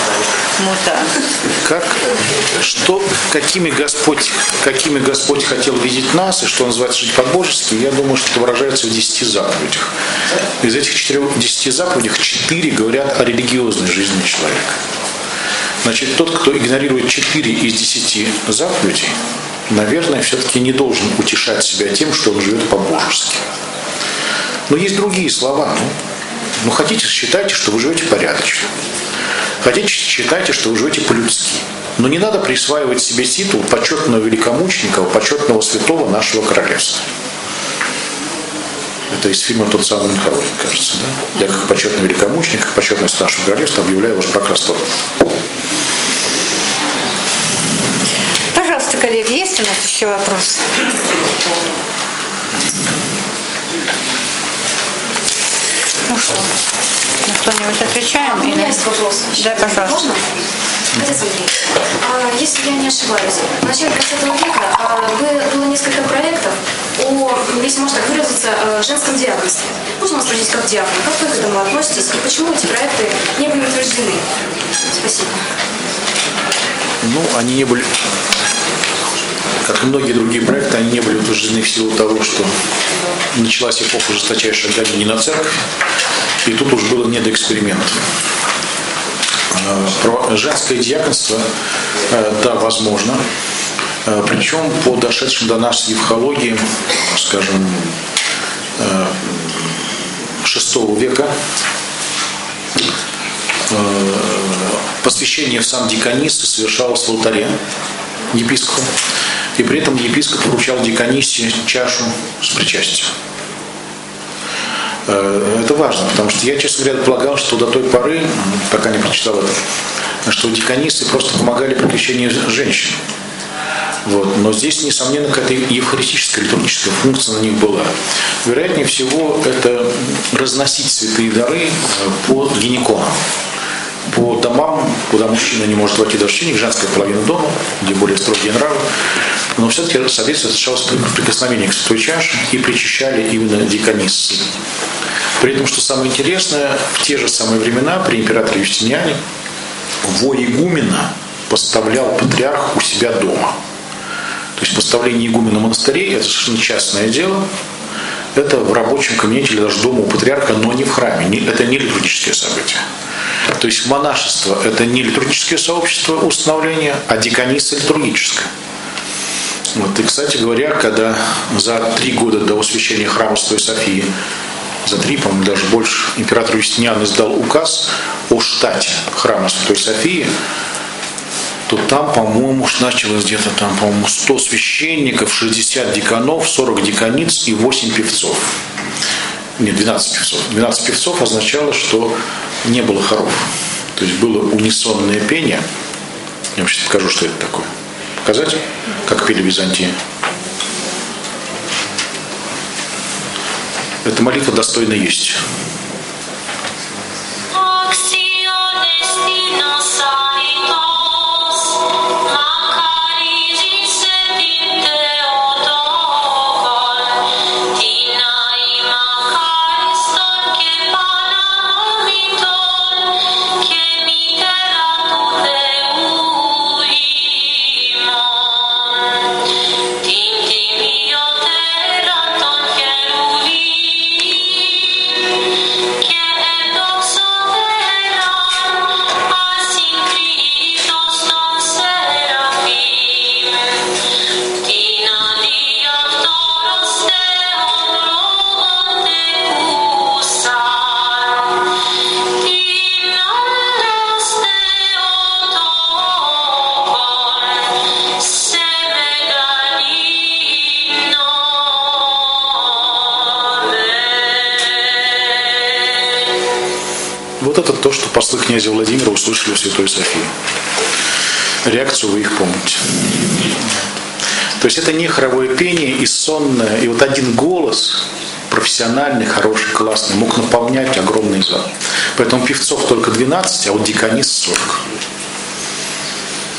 удается? Какими Господь хотел видеть нас, и что называется жить по-божески, я думаю, что это выражается в 10 заповедях. Из этих 10 заповедей 4 говорят о религиозной жизни человека. Значит, тот, кто игнорирует 4 из 10 заповедей, наверное, все-таки не должен утешать себя тем, что он живет по-божески. Но есть другие слова. Ну, хотите, считайте, что вы живете порядочно. Хотите, считайте, что вы живете по-людски. Но не надо присваивать себе титул почетного великомученика, почетного святого нашего королевства. Это из фильма «Тот самый Мюнхгаузен», кажется, да? Я как почетный великомученик, как почетный святого нашего королевства объявляю ваш брак расторгнутым. Пожалуйста, коллеги, есть у нас еще вопрос? Ну что, на что-нибудь отвечаем? У меня есть вопрос. Да, пожалуйста. Можно? Отец Андрей, если я не ошибаюсь, в начале 20 века было несколько проектов о, если можно так выразиться, женском диаконстве. Можно вас спросить как диакон? Как вы к этому относитесь и почему эти проекты не были утверждены? Спасибо. Ну, они не были, как и многие другие проекты, они не были утверждены в силу того, что началась эпоха жесточайшего гонения на церковь, и тут уж было не до экспериментов. Женское диаконство, да, возможно, причем по дошедшим до нас евхологии, скажем, VI века, посвящение в сан дикониссы совершалось в алтаре епископом, и при этом епископ вручал дикониссе чашу с причастием. Это важно, потому что я, честно говоря, полагал, что до той поры, пока не прочитал это, что дикониссы просто помогали при крещении женщин. Вот. Но здесь, несомненно, какая-то евхаристическая, литургическая функция на них была. Вероятнее всего, это разносить святые дары по гинеконам, по домам, куда мужчина не может войти даже священник, женская половина дома, где более строгие нравы. Но все-таки, соответственно, совершалось прикосновение к святой чаше и причащали именно дикониссы. При этом, что самое интересное, в те же самые времена при императоре Юстиниане воигумена поставлял патриарх у себя дома. То есть поставление игумена монастырей – это совершенно частное дело. Это в рабочем кабинете или даже дома у патриарха, но не в храме. Это не литургическое событие. То есть монашество – это не литургическое сообщество установления, а диконисса литургическое. Вот. И, кстати говоря, когда за 3 года до освящения храма Святой Софии, за 3, по-моему, даже больше, император Юстиниан издал указ о штате храма Святой Софии, то там, по-моему, началось где-то там, по-моему, 100 священников, 60 диконов, 40 дикониц и 8 певцов. Нет, 12 певцов. 12 певцов означало, что не было хоров. То есть было унисонное пение. Я вам сейчас покажу, что это такое. Показать, как пели в Византии? Эта молитва достойна есть. Thank you. вот это то, что послы князя Владимира услышали в Святой Софии. Реакцию вы их помните. То есть это не хоровое пение и сонное, и вот один голос, профессиональный, хороший, классный, мог наполнять огромный зал. Поэтому певцов только 12, а вот диканист 40.